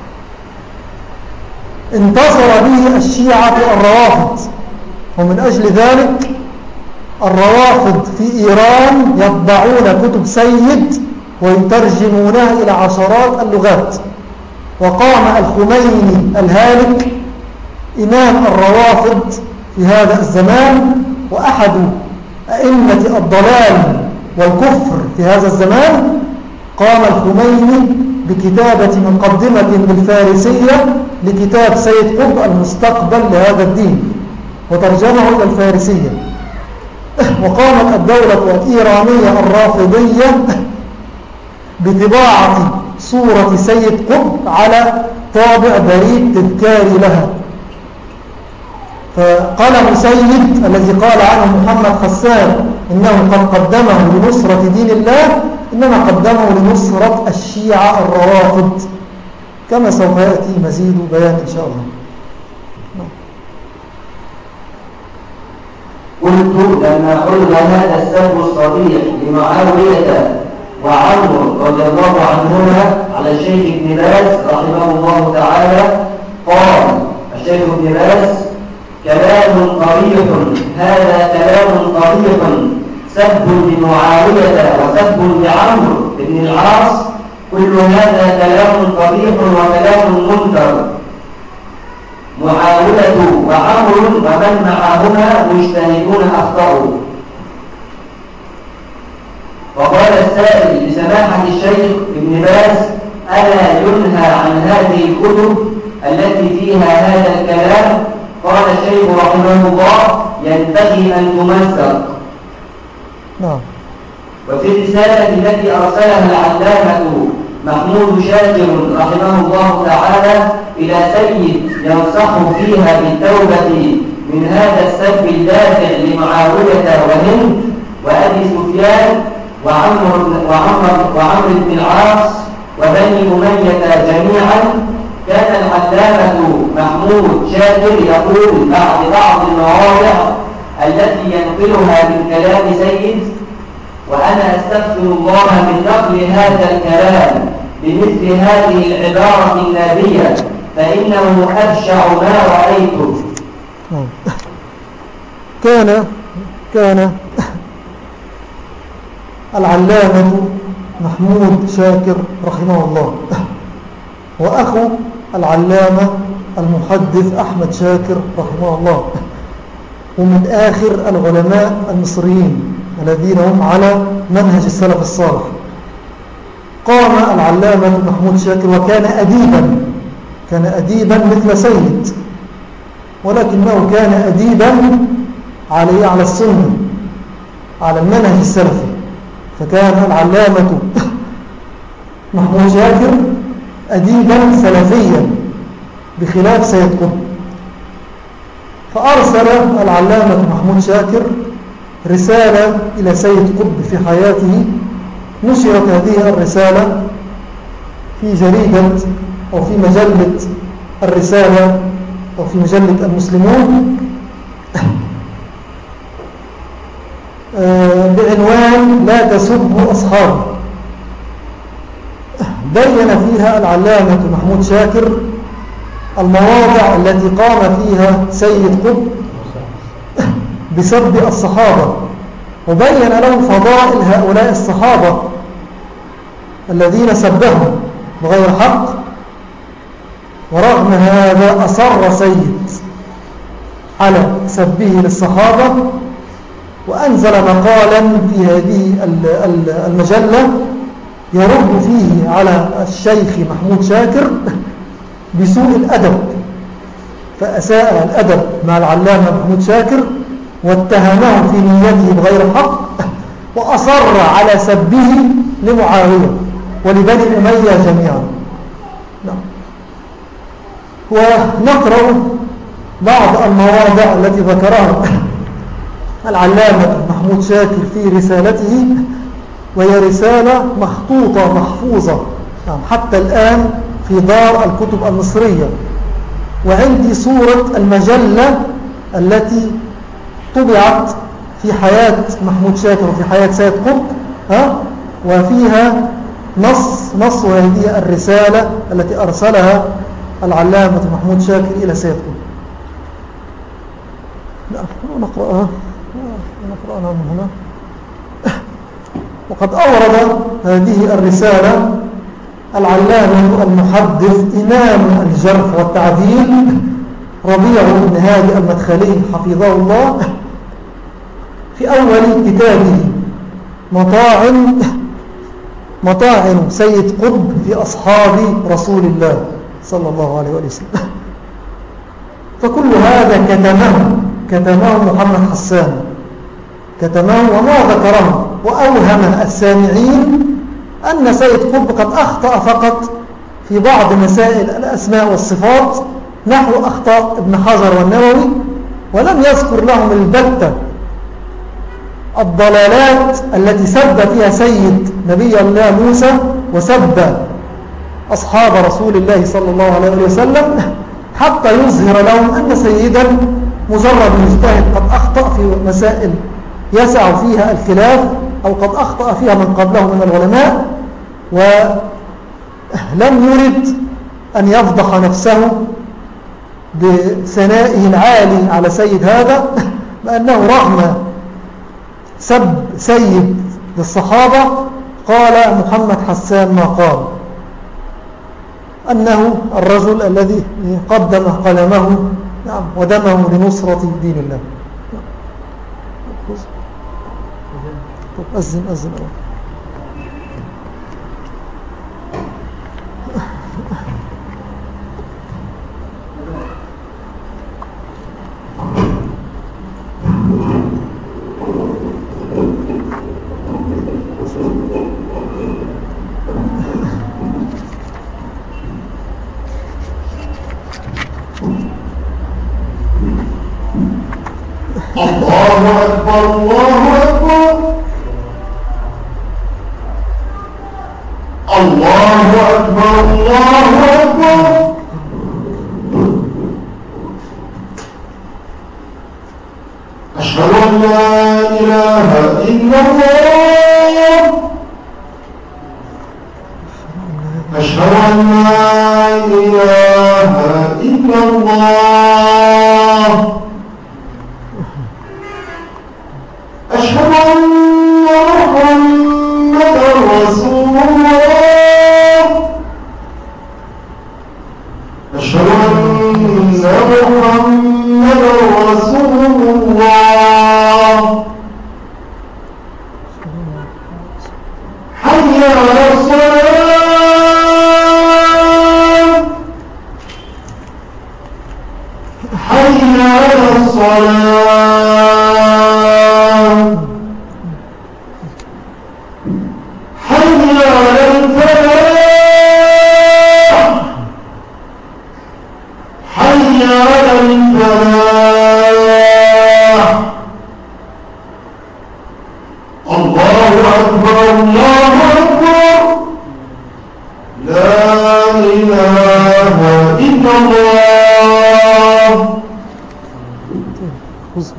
انتصر به الشيعة الروافض، ومن أجل ذلك الروافض في إيران يطبعون كتب سيد ويترجمونها إلى عشرات اللغات. وقام الخميني الهالك إمام الروافض في هذا الزمان وأحد أئمة الضلال والكفر في هذا الزمان، قام الخميني بكتابة مقدمة بالفارسية لكتاب سيد قطب المستقبل لهذا الدين وترجمه إلى الفارسية. وقامت الدولة الإيرانية الرافضية بطباعة صورة سيد قطب على طابع بريد تذكاري لها. فقلم سيد الذي قال عنه محمد حسان إنه قد قدمه لنصرة دين الله، إنما قدمه لنصرة الشيعة الروافض، كما سوف يأتي مزيد بيان إن شاء الله. قلت لما عرض هذا السب الصريح لمعاوية وعمرو رضي الله عنهما على الشيخ ابن باز رحمه الله تعالى، قال الشيخ ابن باز: كلام قبيح، هذا كلام قبيح، سب لمعاوية وسب لعمرو بن العاص، كل هذا كلام قبيح وكلام منكر. معاوية وعمرو ومن معهما مجتهدون أخطأوا. وقال السائل لسماحة الشيخ ابن باز: ألا ينهى عن هذه الكتب التي فيها هذا الكلام؟ قال الشيخ رحمه الله: ينبغي أن تمزق. نعم. وفي الرسالة التي أرسلها العلامة محمود شاكر رحمه الله تعالى إلى سيد ينصح فيها بالتوبة من هذا السب الدافع لمعاوية وهند وأبي سفيان وعمرو وعمرو بن العاص وبني أمية جميعا، كان العلامة محمود شاكر يقول بعد بعض المواضع التي ينقلها من كلام سيد: وأنا أستغفر الله من نقل هذا الكلام بمثل هذه العبارة النابية، فإنه أبشع ما رأيته. كان كان العلامة محمود شاكر رحمه الله وأخو العلامة المحدث أحمد شاكر رحمه الله، ومن آخر العلماء المصريين الذين هم على منهج السلف الصالح. قام العلامة محمود شاكر وكان أديبا، كان أديبا مثل سيد، ولكنه كان أديبا عليه على السنة على المنهج السلفي. فكان العلامة محمود شاكر أديبا سلفيا بخلاف سيد قطب. فأرسل العلامة محمود شاكر رسالة إلى سيد قطب في حياته، نشرت هذه الرسالة في جريدة أو في مجلة الرسالة أو في مجلة المسلمون بعنوان لا تسبوا أصحابي، بين فيها العلامة محمود شاكر المواضع التي قام فيها سيد قطب بسب الصحابة، وبين له فضائل هؤلاء الصحابة الذين سبهم بغير حق. ورغم هذا أصر سيد على سبه للصحابة، وأنزل مقالا في هذه المجلة يرد فيه على الشيخ محمود شاكر بسوء الأدب، فأساء الأدب مع العلامة محمود شاكر واتهمه في نيته بغير حق، وأصر على سبه لمعاوية ولبني أمية جميعا. ونقرأ بعض المواضع التي ذكرها العلامة محمود شاكر في رسالته، وهي رسالة مخطوطة محفوظة حتى الآن في دار الكتب المصرية، وعندي صورة المجلة التي طبعت في حياة محمود شاكر وفي حياة سيد قطب، ها وفيها نص نص هذه الرسالة التي أرسلها العلامة محمود شاكر إلى سيد قطب. نقرأها نقرأها من هنا. وقد أورد هذه الرسالة العلامة المحدث إمام الجرح والتعديل ربيع بن هادي المدخلي حفظه الله في أول كتابه مطاعن مطاعن سيد قطب في أصحاب رسول الله صلى الله عليه وسلم. فكل هذا كتمه كتمه محمد حسان، كتمه وما ذكره، وأوهم السامعين أن سيد قطب قد أخطأ فقط في بعض مسائل الأسماء والصفات نحو أخطاء ابن حجر والنووي، ولم يذكر لهم البتة الضلالات التي سب فيها سيد نبي الله موسى وسب أصحاب رسول الله صلى الله عليه وسلم، حتى يظهر لهم أن سيدا مجرد مجتهد قد أخطأ في مسائل يسع فيها الخلاف، أو قد أخطأ فيها من قبله من العلماء، ولم يرد أن يفضح نفسه بثنائه العالي على سيد هذا، بأنه رغم سب سيد للصحابة قال محمد حسان ما قال، أنه الرجل الذي قدم قلمه ودمه لنصرة دين الله. أزن أزن أول. الله أكبر الله أكبر الله أكبر الله أكبر أشهد أن لا إله إلا الله أشهد أن لا إله إلا الله أشهد أن محمدا رسول الله أشهد أن محمدا رسول الله حي على الصلاة حي على الصلاة خذ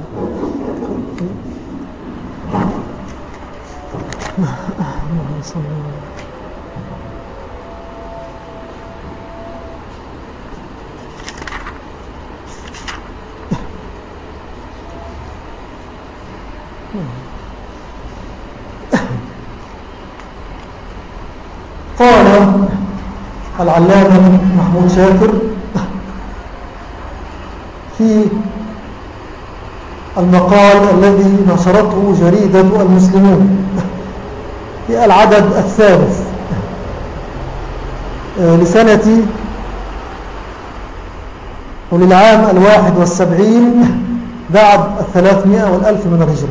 قال العلامة محمود شاكر في المقال الذي نشرته جريدة المسلمون في العدد الثالث لسنة وللعام الواحد والسبعين بعد الثلاثمائة والألف من الهجرة.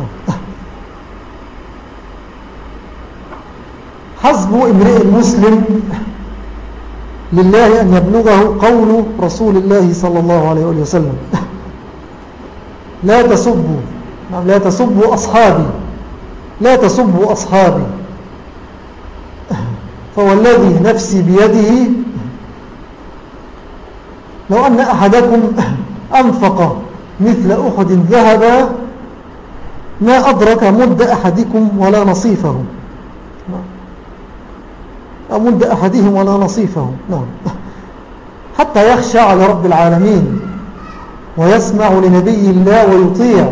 حسب امرئ المسلم لله أن يبلغه قول رسول الله صلى الله عليه وسلم لا تسبوا لا تسبوا أصحابي لا تسبوا أصحابي فوالذي نفسي بيده لو أن أحدكم أنفق مثل أحد ذهبا ما أدرك مد أحدكم ولا نصيفه أو مد أحدهم ولا نصيفه. نعم. حتى يخشع لرب العالمين ويسمع لنبي الله ويطيع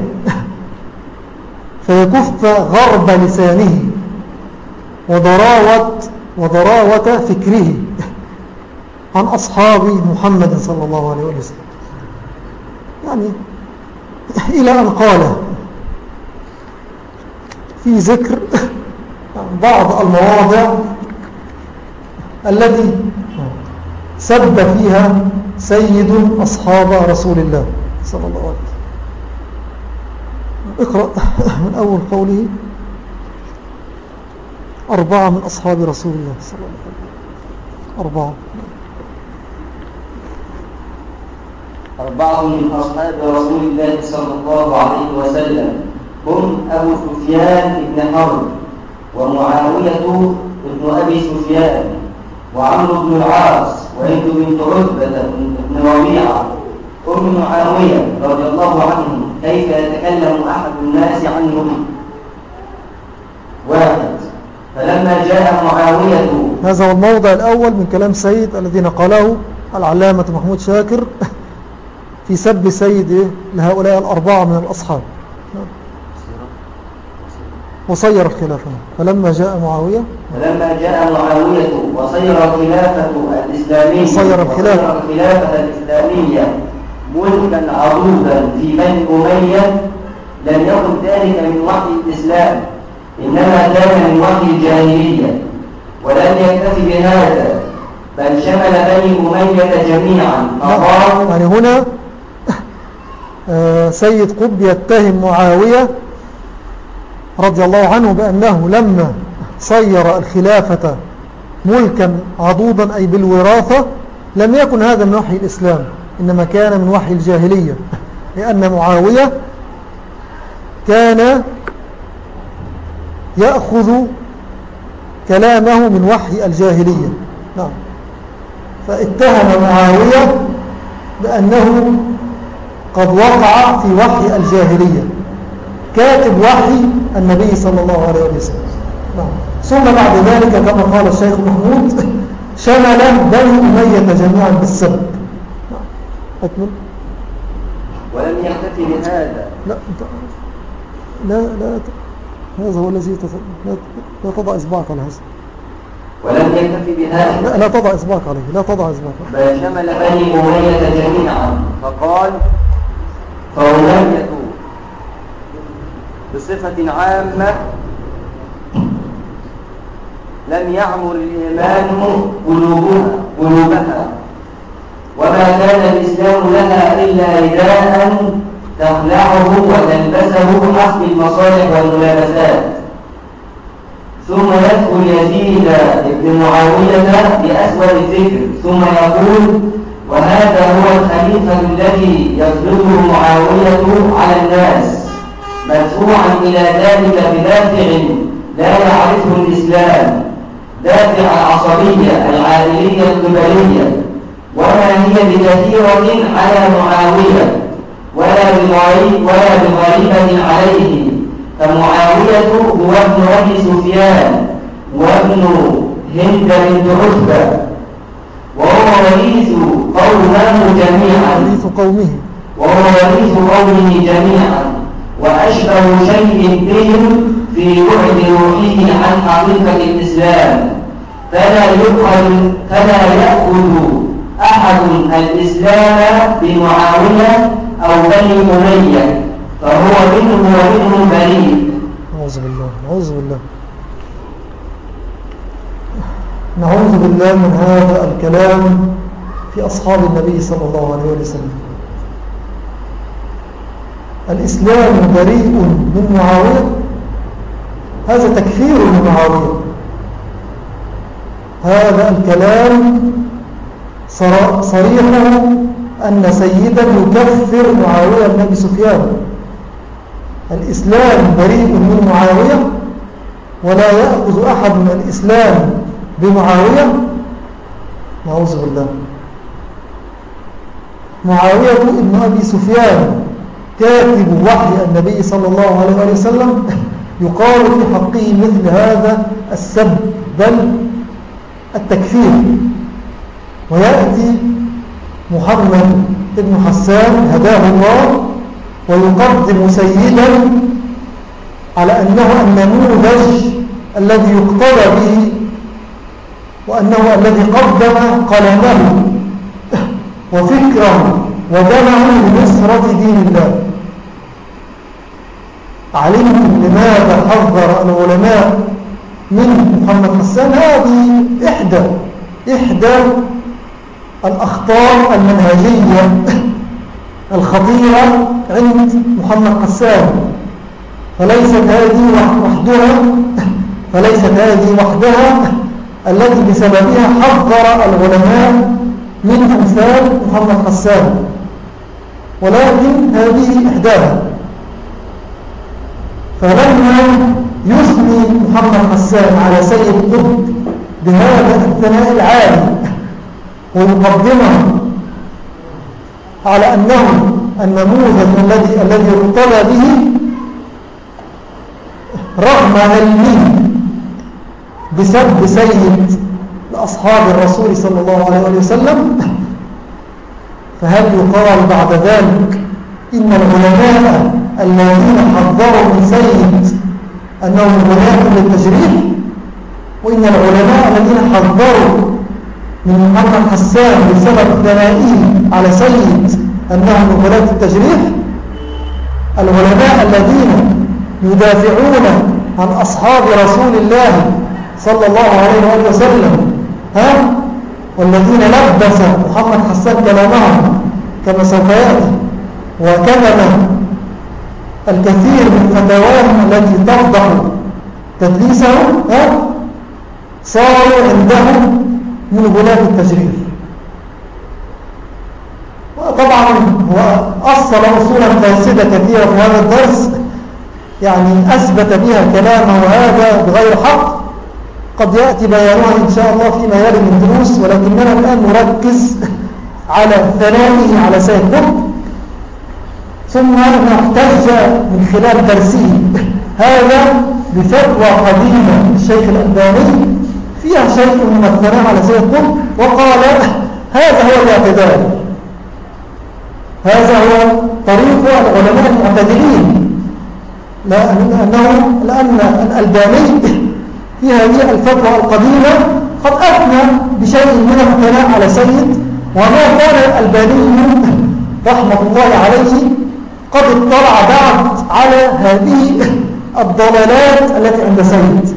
فيكف غرب لسانه وضراوة, وضراوة فكره عن أصحاب محمد صلى الله عليه وسلم. يعني إلى أن قال في ذكر بعض المواضع التي سب فيها سيد أصحاب رسول الله صلى الله عليه وسلم. اقرأ من أول قوله أربعة من أصحاب رسول الله صلى الله عليه وسلم. أربعة أربعة من أصحاب رسول الله صلى الله عليه وسلم هم أبو سفيان بن حرب ومعاوية بن أبي سفيان وعمرو بن العاص وهند بنت عتبة بن ربيعة أم معاوية رضي الله عنه. كيف يتكلم أحد الناس عنهم؟ واحد. فلما جاء معاوية، هذا هو الموضع الأول من كلام سيد الذي نقله العلامة محمود شاكر في سب سيد لهؤلاء الأربعة من الأصحاب وصير الخلافة. فلما جاء معاوية فلما جاء معاوية وصير الخلافة الإسلامية وصير الخلافة الخلافة الإسلامية ملكا عضوضا في بني أمية لم يكن ذلك من وحي الإسلام، إنما كان من وحي الجاهلية. ولم يكتفي بهذا بل شمل بني أمية جميعا. فقال يعني هنا سيد قطب يتهم معاوية رضي الله عنه بأنه لما صير الخلافة ملكا عضوضا أي بالوراثة لم يكن هذا من وحي الإسلام، إنما كان من وحي الجاهلية، لأن معاوية كان يأخذ كلامه من وحي الجاهلية. نعم. فاتهم معاوية بأنه قد وقع في وحي الجاهلية كاتب وحي النبي صلى الله عليه وسلم. نعم. ثم بعد ذلك كما قال الشيخ محمود شمل بني أمية جميعا بالسب. نعم. أكمل. ولم يكتفي بهذا. لا لا لا هذا هو الذي لا, لا تضع إصبعك على هذا. ولم يكتفي بهذا. لا, لا تضع إصبعك عليه، لا تضع إصبعك عليه. بل شمل بني أمية جميعا. فقال فأمية بصفة عامة لم يعمر الإيمان قلوبها, قلوبها وما كان الإسلام لها إلا رداء تخلعه وتلبسه حسب المصالح والملابسات. ثم يدخل يزيد بن معاوية بأسوأ الذكر ثم يقول وهذا هو الخليفة الذي يسلطه معاوية على الناس مدفوعا إلى ذلك بدافع لا يعرفه الإسلام، دافع العصبية العادلية القبلية، وما هي بكثيرة على معاوية ولا بغريب ولا بغريبة عليه، فمعاوية هو ابن أبي سفيان وابن هند بنت عتبة، وهو وريث قومه جميعا وريث قومه وهو وريث قومه جميعا، وأشبه شيء بهم في بعد روحه عن حقيقة الإسلام، فلا يؤخذ فلا يأخذ أحد الإسلام بمعاوية أو بني أمية، فهو منه ومنهم بريء. نعوذ بالله نعوذ بالله نعوذ بالله من هذا الكلام في أصحاب النبي صلى الله عليه وسلم. الإسلام بريء من معاوية، هذا تكفير من معاوية. هذا الكلام صريحه أن سيدا يكفر معاوية بن أبي سفيان. الإسلام بريء من معاوية، ولا يأخذ أحد من الإسلام بمعاوية. نعوذ بالله. معاوية بن أبي سفيان كاتب وحي النبي صلى الله عليه وسلم، يقال في حقه مثل هذا السب بل التكفير. ويأتي محمد بن حسان هداه الله ويقدم سيدا على أنه النموذج الذي يقتدى به، وأنه الذي قدم قلمه وفكره ودمه لنصرة دين الله. علمتم لماذا حذر العلماء من محمد حسان؟ هذه إحدى إحدى الأخطاء المنهجية الخطيرة عند محمد حسان، فليست هذه وحدها فليست هذه وحدها التي بسببها حذر العلماء من أمثال محمد حسان، ولكن هذه إحداها. فلما يثني محمد حسان على سيد قطب بهذا الثناء العالي ويقدمه على أنه النموذج الذي الذي يقتدى به رغم علمه بسب سيد لأصحاب الرسول صلى الله عليه وسلم، فهل يقال بعد ذلك إن العلماء الذين حذروا من سيد أنهم غلاة للتجريح، وإن العلماء الذين حذروا من محمد حسان بسبب ثنائه على سيد أنهم غلاة التجريح، العلماء الذين يدافعون عن أصحاب رسول الله صلى الله عليه وسلم ها والذين لبس محمد حسان كلامهم كما سوف يأتي، وكذب الكثير من فتاواهم التي تفضح تدليسه، ها صاروا عندهم من غلاة التجريح. وطبعا هو أصل أصولا فاسدة كثيرة في هذا الدرس، يعني أثبت بها كلامه وهذا بغير حق، قد يأتي بيانها إن شاء الله فيما يلي من دروس، ولكننا الآن نركز على ثنائه على سيد قطب، ثم نحتج من خلال درسه هذا بفتوى قديمة الشيخ الألباني فيها شيء من الثناء على سيد قطب، وقال هذا هو الاعتدال، هذا هو طريق العلماء المعتدلين، لأنه لأن الألباني في هذه الفتوى القديمة قد أثنى بشيء من الثناء على سيد، وما كان الألباني رحمة الله عليه قد اطلع بعد على هذه الضلالات التي عند سيد.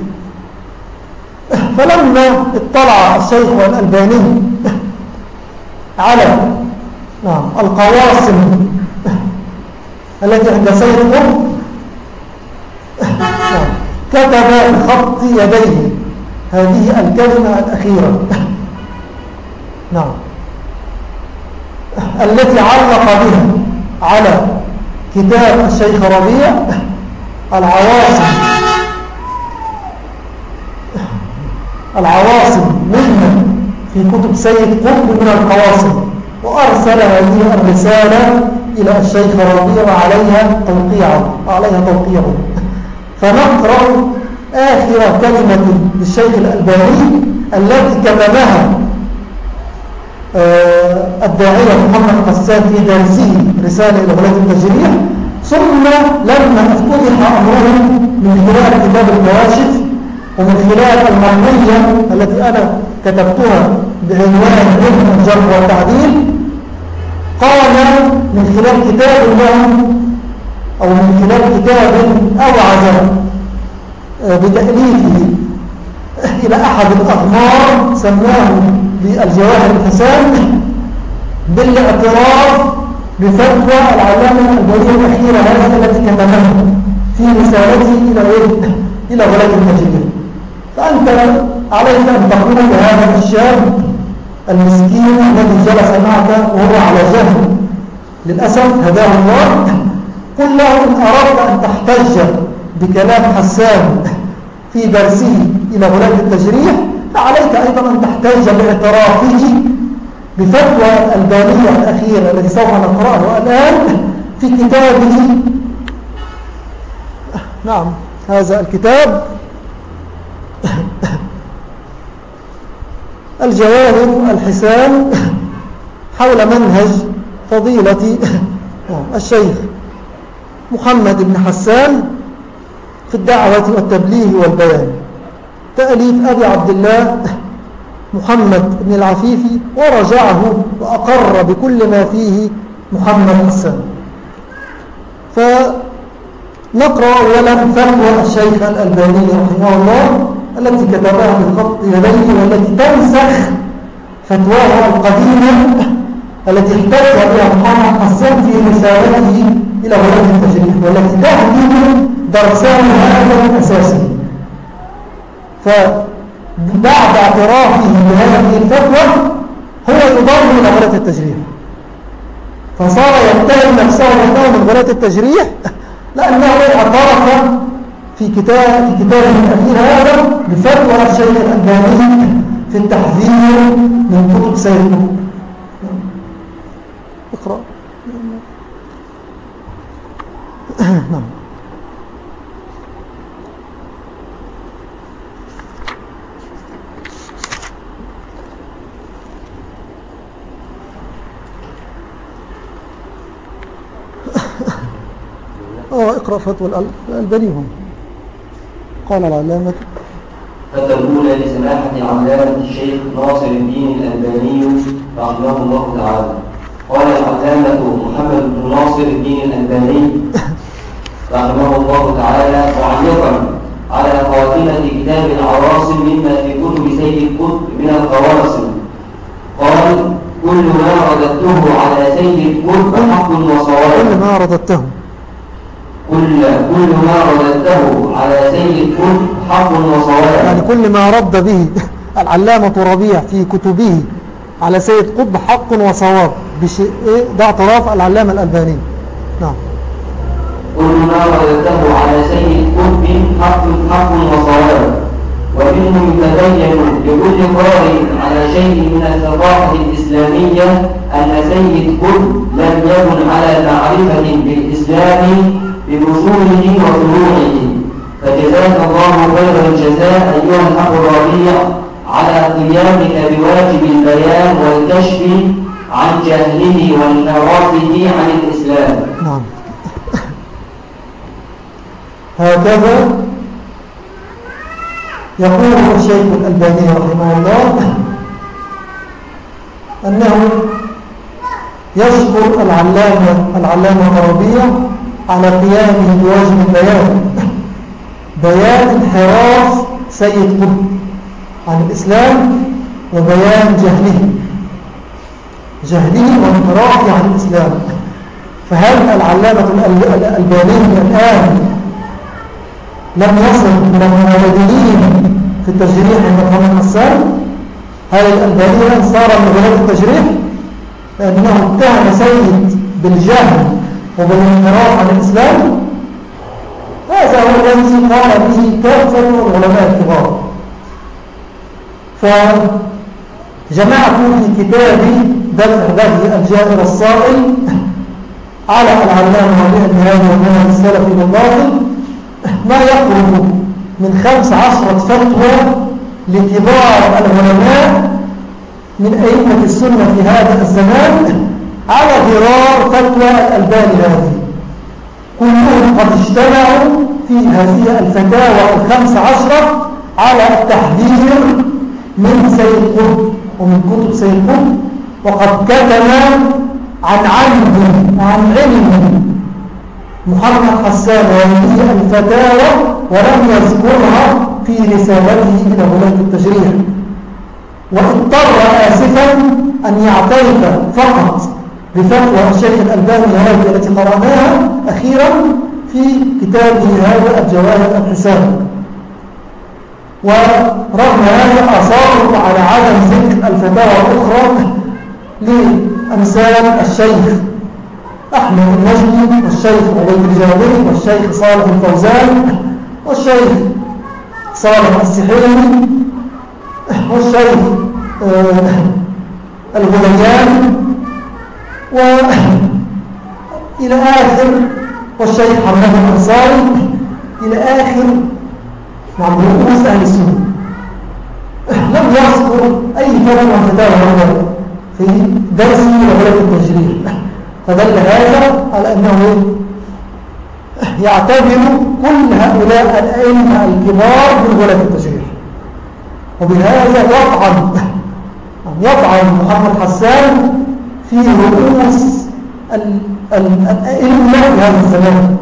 فلما اطلع الشيخ الألباني على نعم القواسم التي عند سيد قطب، كتب بخط يديه هذه الكلمة الأخيرة نعم التي علق بها على كتاب الشيخ ربيع العواصم العواصم مهمة في كتب سيد قطب من القواصم، وأرسل هذه الرسالة إلى الشيخ ربيع وعليها توقيعه عليها توقيعه فنقرأ آخر كلمة للشيخ الألباني التي كتبها الداعية محمد قسام في درسه رسالة إلى غلاة التجريح، ثم لما افتتح أمره من خلال كتاب الكواشف ومن خلال المرمية التي أنا كتبتها بعنوان علم الجرح والتعديل، قال من خلال كتاب له أو من خلال كتاب أوعز بتأليفه إلى أحد الأغمار سماه بالجواهر الحسان بالاعتراف بفتوى العلامة الألباني الأخيرة هذه التي كتبها في رسالته إلى إلى غلاة التجريح. فأنت عليك أن تقول لهذا الشاب المسكين الذي جلس معك وهو على جهل للأسف هداه الله، قل له إن أردت أن تحتج بكلام حسان في درسه إلى غلاة التجريح فعليك أيضا أن تحتج باعترافه بفتوى الألبانية الأخيرة التي سوف نقرأه الآن في كتابه. نعم هذا الكتاب الجواهر الحسان حول منهج فضيلة الشيخ محمد بن حسان في الدعوة والتبليغ والبيان، تأليف أبي عبد الله محمد بن العفيفي، ورجعه وأقر بكل ما فيه محمد حسان. فنقرأ أولا فتوى الشيخ الألباني رحمه الله التي كتبها بخط يديه والتي تنسخ فتواه القديمة التي احتج بها محمد حسان في رسالته إلى غلاة التجريح والتي تهدم درسان هذا الأساسي. فبعد اعترافه بهذه الفتوى هو يضر إلى غلاة التجريح، فصار يتهم نفسه بأنه من غلاة التجريح لأنه اعترف في كتاب في كتابه الأخير هذا بفتوى الشيخ الألباني في التحذير من كتب سيد قطب. اقرأ. نعم. اه اقرأ فتوى الألباني هم. قال العلامة فتوى الأولى لسماحة العلامة الشيخ ناصر الدين الألباني رحمه الله تعالى. قال العلامة محمد بن ناصر الدين الألباني رحمه الله تعالى معلقا على خاتمة كتاب العواصم مما في كتب سيد قطب من القواسم، قال كل ما رددته على سيد قطب حق وصواب. كل ما رددته كل كل ما رددته على سيد قطب حق وصواب، يعني كل ما رد به العلامة ربيع في كتبه على سيد قطب حق وصواب بشيء ده اعتراف العلامة الألباني. نعم. كل ما رددته على سيد قطب حق حق وصواب، ومنه يتبين لكل قارئ على شيء من الثقافة الإسلامية أن سيد قطب لم يكن على معرفة بالإسلام بأصوله وفروعه، فجزاك الله خير الجزاء أيها الأخ الربيع على قيامك بواجب البيان والكشف عن جهله وانحرافه عن الإسلام. نعم. هكذا يقول الشيخ الألباني رحمه الله أنه يشكر العلامة العلامة الربيع على قيامه بواجب البيان، بيان انحراف سيد قطب عن الإسلام وبيان جهله جهله وانحرافه عن الإسلام. فهل العلامة الألباني الآن لم يصل من المعتدلين في التجريح عند محمد حسان؟ هل الألباني الآن صار من غلاة التجريح لأنه اتهم سيد بالجهل وبالانحراف عن الإسلام؟ هذا هو الذي قال به كافة العلماء الكبار. فجمعت في كتابي دفع بهي الجائر الصائل على العلامة بأن هذا المنهج السلفي للباطل ما يقرب من خمس عشرة فتوى لكبار العلماء من أئمة السنة في هذا الزمان على غرار فتوى الألباني هذه. كلهم قد اجتمعوا في هذه الفتاوى الخمس عشرة على التحذير من سيد قطب ومن كتب سيد قطب، وقد كتم عن عنده وعن علمه محمد حسان هذه الفتاوى ولم يذكرها في رسالته إلى ولاة التشريع، واضطر آسفا أن يعترف فقط بفتوى الشيخ الألباني هذه التي قرأناها أخيرا في كتابه هذا الجواهر الحسان. ورغم هذا أصروا على عدم ذكر الفتاوى الأخرى لأمثال الشيخ أحمد النجمي والشيخ عبيد الجابري والشيخ صالح الفوزان والشيخ صالح السحيمي والشيخ الغليان وإلى آخر والشيخ حماد الأنصاري إلى آخر مع رؤوس أهل السنة. لم يذكر أي فتوى من فتاوى هؤلاء في درسه وولاة التشريع، فدل هذا على أنه يعتبر كل هؤلاء الأئمة الكبار من ولاة التشريع، وبهذا يطعن يطعن محمد حسان في رؤوس الأئمة في هذا الزمان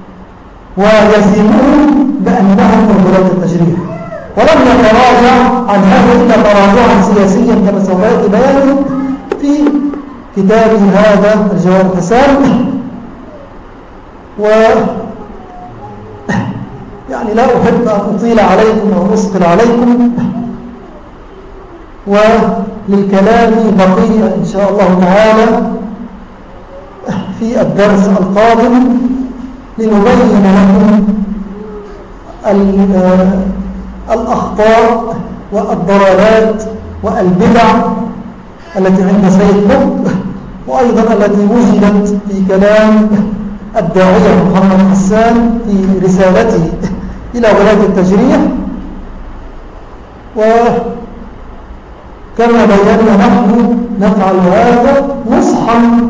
ويزيمون بأنهم من ولاة التشريع، ولم يتراجع عن هذا إلا تراجعا سياسيا كما سوف يأتي بيانه في كتابه هذا الجواب الحسان. و يعني لا أحب أن أطيل عليكم أو أثقل عليكم، وللكلام بقية إن شاء الله تعالى في الدرس القادم لنبين لكم الأخطاء والضلالات والبدع التي عند سيد قطب، وأيضا التي وجدت في كلام الداعية محمد حسان في رسالته إلى ولاة التشريع. وكما بينا نحن نفعل هذا نصحا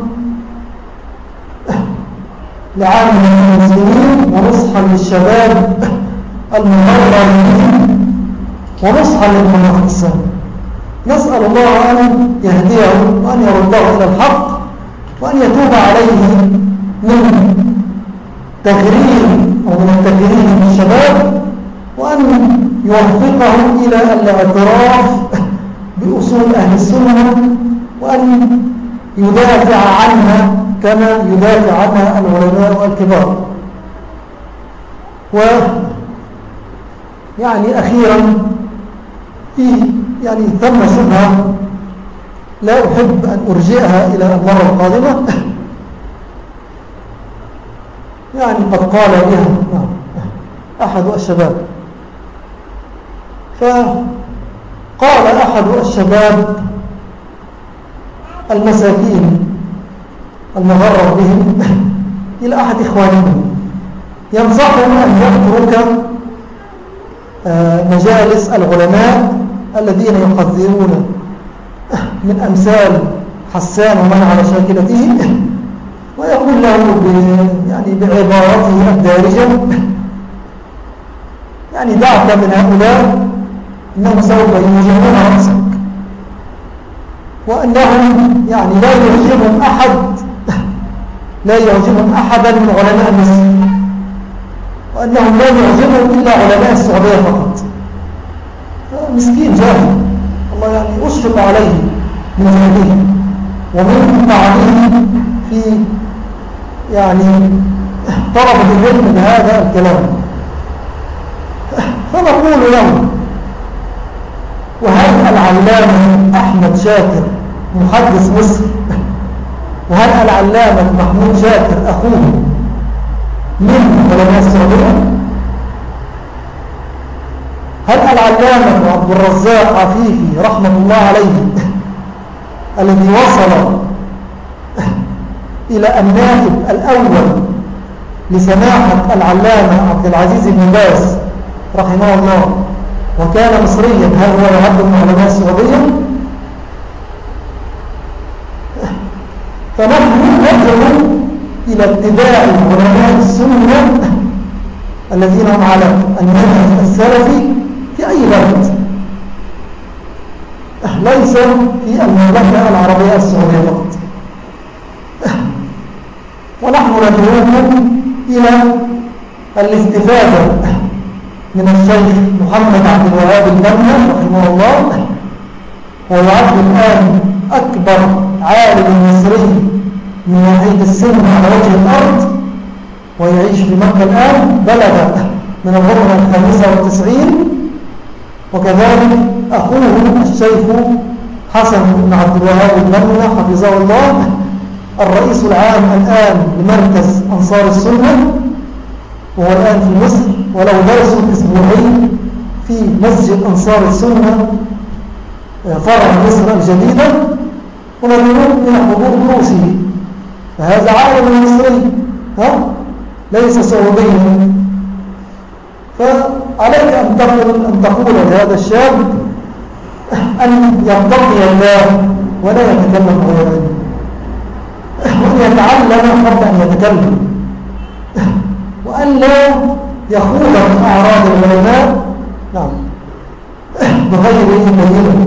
لعامة المسلمين ونصحا للشباب المغربين ونصحا لمحمد حسان. نسأل الله أن يهديه وأن يرده إلى الحق وأن يتوب عليه من تغرير أو من التغرير بالشباب، وأن يوفقه إلى الاعتراف بأصول أهل السنة، وأن يدافع عنها كما يدافع عنها العلماء الكبار. ويعني أخيرا في يعني ثم شبهة لا أحب أن أرجئها إلى المرة القادمة، يعني قد قال بها أحد الشباب، فقال أحد الشباب المساكين المغرر بهم إلى أحد إخوانهم ينصحهم أن يترك مجالس العلماء الذين يحذرون من أمثال حسان ومن على شاكلته، ويقول له يعني بعبارته الدارجة يعني دعك من هؤلاء إنهم سوف يوجهون رأسك، وأنهم يعني لا يعجبهم أحد لا يعجبهم أحدا من علماء مصر، وأنهم لا يعجبهم إلا علماء السعودية فقط. مسكين جاهل، الله يعني أشفق عليه من هذه ومن تعليم في يعني طلبة العلم بهذا الكلام. فنقول له: وهل العلامة أحمد شاكر محدث مصر، وهل العلامة محمود شاكر أخوه من علماء السعودية؟ هل العلامة عبد الرزاق عفيفي رحمة الله عليه الذي وصل إلى النائب الأول لسماحة العلامة عبد العزيز بن باز رحمه الله وكان مصريا، هل هو يعد من علماء السعودية؟ فنحن ندعو إلى اتباع علماء السنة الذين هم على المنهج السلفي في أي بلد، ليس في المملكة العربية السعودية فقط. ونحن ندعوكم إلى الاستفادة من الشيخ محمد عبد الوهاب البنا رحمه الله، ويعد الآن أكبر عالم مصري من ناحية السن على وجه الأرض، ويعيش في مكة الآن، بلغ من الغرفة الخامسة والتسعين. وكذلك أخوه الشيخ حسن بن عبد الوهاب البنا حفظه الله، الرئيس العام الآن لمركز أنصار السنة، وهو الآن في مصر، وله درس أسبوعي في مسجد أنصار السنة فرع مصر الجديدة، ونظرون من حضور دروسه. فهذا عالم مصري، ها؟ ليس سعوديا. فعليك أن تقول, أن تقول لهذا الشاب أن يتقي الله ولا يتكلم غير علم، وأن يتعلم قبل أن يتكلم، وأن لا يخوض من أعراض العلماء نعم بغير بينة.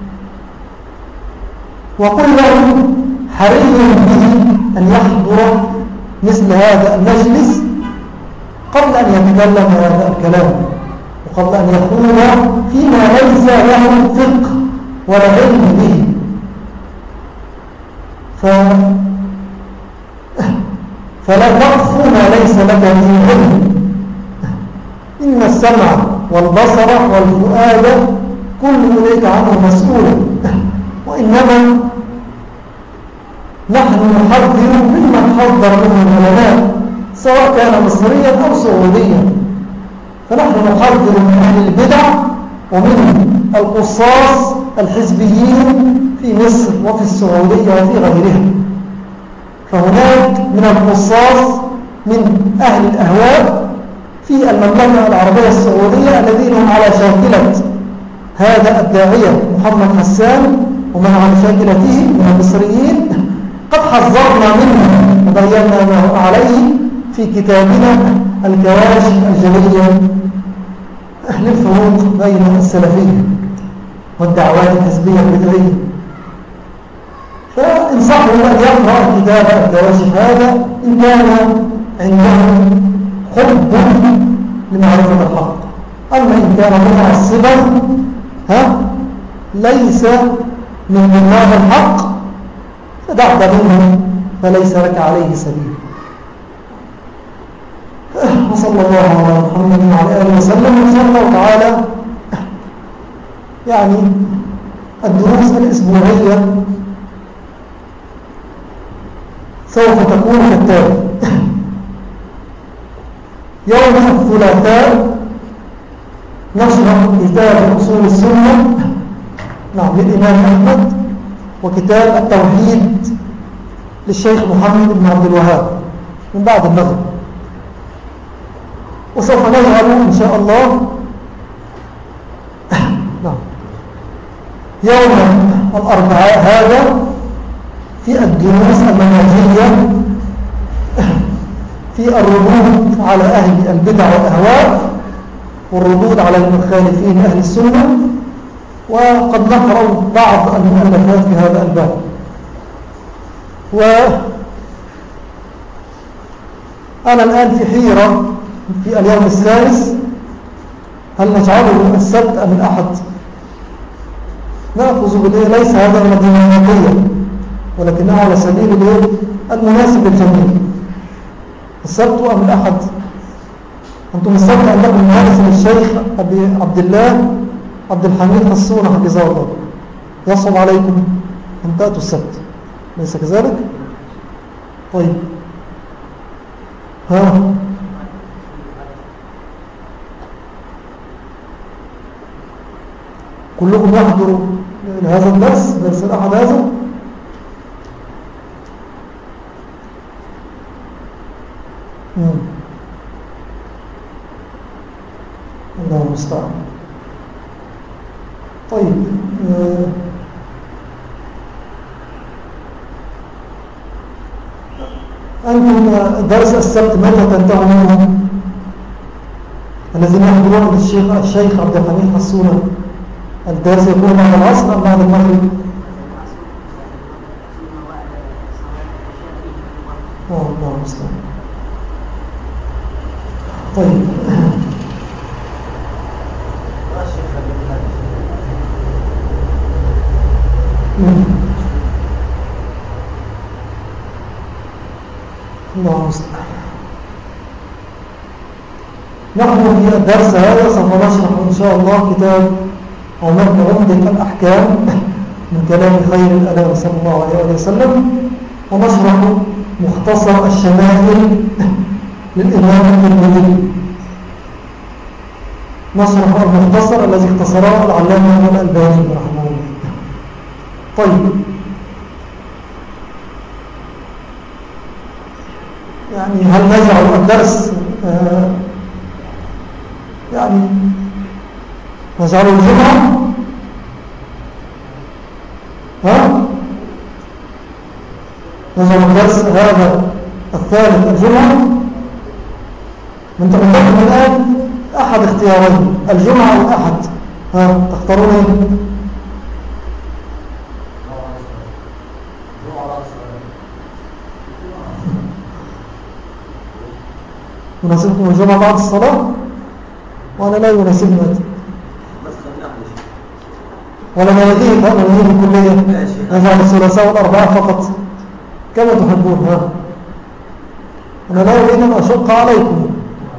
وقل له حري به أن يحضر مثل هذا المجلس قبل أن يتكلم هذا الكلام، وقبل أن يخوض فيما ليس له فقه ولا علم به. ف... فلا تقف ما ليس لك به علم. إن السمع والبصر والفؤاد كل أولئك عنه مسؤول، وإنما نحن نحذر ممن حذر منه العلماء سواء كان مصريا أو سعوديا. فنحن نحذر من أهل البدع ومن القصاص الحزبيين في مصر وفي السعودية وفي غيرها. فهناك من القصاص من أهل الأهواء في المملكة العربية السعودية الذين هم على شاكلة هذا الداعية محمد حسان ومن على شاكلته من المصريين. قد حذرنا منه وبينا ما هو عليه في كتابنا الكواشف الجلية للفروق بين السلفية والدعوات الحزبية البدعية. فانصحوا أن يقرأ كتاب الكواشف هذا إن كان عنده حب لمعرفة الحق. أما إن كان متعصبا ها ليس من منهاج الحق فدعت منه فليس لك عليه سبيل. وصلى الله على محمد وعلى آله وسلم. وإن شاء الله تعالى يعني الدروس الأسبوعية سوف تكون كالتالي: يوم الثلاثاء نشرح كتاب أصول السنة نعم للإمام أحمد، وكتاب التوحيد للشيخ محمد بن عبد الوهاب من بعد المغرب. وسوف نجعل إن شاء الله نعم يوم الأربعاء هذا في الدروس المنهجية في الردود على أهل البدع والأهواء والردود على المخالفين أهل السنة، وقد نقرأ بعض المؤلفات في هذا الباب. وأنا الآن في حيرة في اليوم الثالث، هل نجعله السبت أم الأحد؟ نأخذ بالله ليس هذا من الديمقراطية ولكنه على سبيل المناسب للجميع. السبت أم الأحد؟ أنتم السبت عندكم ممارس للشيخ أبي عبد الله عبد الحميد حسون حفظه الله، يصعب عليكم أن تأتوا السبت، ليس كذلك؟ طيب ها كلكم يحضروا لهذا الدرس، درس الأحد هذا؟ الله المستعان. طيب آه أنتم درس السبت متى تنتهوا منه؟ الذين يحضرون الشيخ الشيخ عبد الحميد حسونة، الدرس يكون بعد العصر أم بعد المغرب؟ الله المستعان. طيب الله المستعان. نحن في الدرس هذا سوف نشرح إن شاء الله كتاب أو متن عمدة الأحكام من كلام خير الأنام صلى الله عليه وسلم، ونشرح مختصر الشمائل للإمام الترمذي. نشرح المختصر الذي اختصره العلامة الألباني رحمه الله. طيب يعني هل نجعل الدرس آه يعني نجعله الجمعة؟ ها؟ نجعل الدرس هذا الثالث الجمعة؟ من تقدمكم الآن أحد اختيارين، الجمعة والأحد، ها تختارون ايه؟ يناسبكم الجمعة بعد الصلاة؟ وأنا لا يناسبني هذا، ولا نلغيه فأنا نلغيه الكلية، نجعل الثلاثاء والأربعاء فقط كما تحبون. ها أنا لا أريد أن أشق عليكم.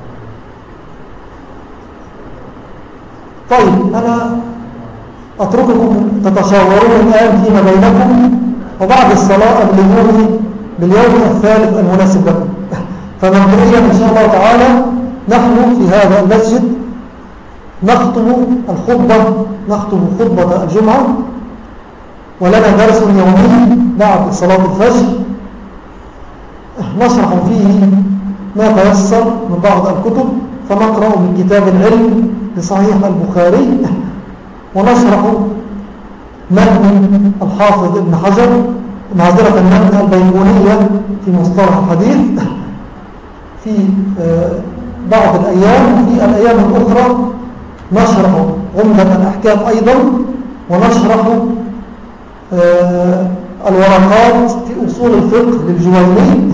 طيب أنا أترككم تتشاورون الآن فيما بينكم، وبعد الصلاة أبلغوني باليوم الثالث المناسب لكم. فمبدئيا إن شاء الله تعالى نحن في هذا المسجد نخطب الخطبة نخطب خطبة الجمعة، ولنا درس يومي بعد صلاة الفجر نشرح فيه ما تيسر من بعض الكتب، فنقرأ من كتاب العلم لصحيح البخاري، ونشرح متن الحافظ ابن حجر، معذرة المتن البيقونية في مصطلح الحديث في بعض الأيام. في الأيام الأخرى نشرح عمدة الأحكام أيضا، ونشرح الورقات في أصول الفقه للجويني.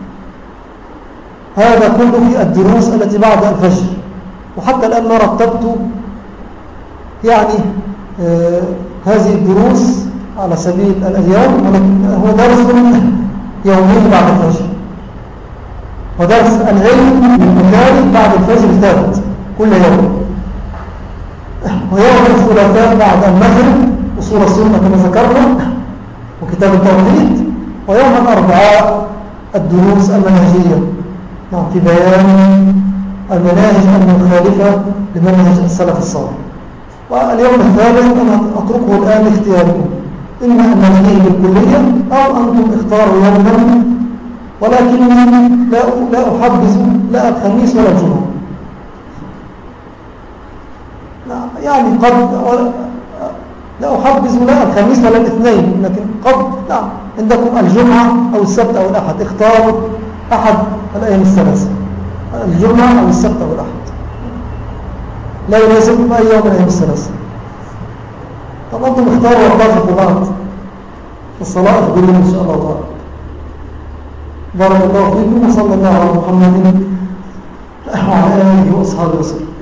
هذا كله في الدروس التي بعد الفجر. وحتى الآن ما رتبت يعني هذه الدروس على سبيل الأيام، ولكن هو درس يومي بعد الفجر، ودرس العلم للبخاري بعد الفجر ثابت كل يوم، ويوم الثلاثاء بعد المغرب أصول السنة كما ذكرنا وكتاب التوحيد، ويوم الأربعاء الدروس المنهجية في بيان المناهج المخالفة لمنهج السلف الصالح. واليوم الثالث أنا أتركه الآن لاختياركم، إما أن نلغيه بالكلية أو أنتم اختاروا يوما، ولكنني لا لا أحبذ لا الخميس ولا الجمعة. يعني قد لا أحبذ لا الخميس ولا الاثنين، لكن قد نعم عندكم الجمعة أو السبت أو الأحد، اختاروا أحد الأيام الثلاثة، الجمعة أو السبت أو الأحد، لا يناسبكم أي يوم من الأيام الثلاثة. طب أنتم اختاروا واتفقوا بعض الصلاة أخبرين إن شاء الله تعالى. بارك الله فيكم، وصلى الله على محمد وعلى آله وأصحابه وسلم.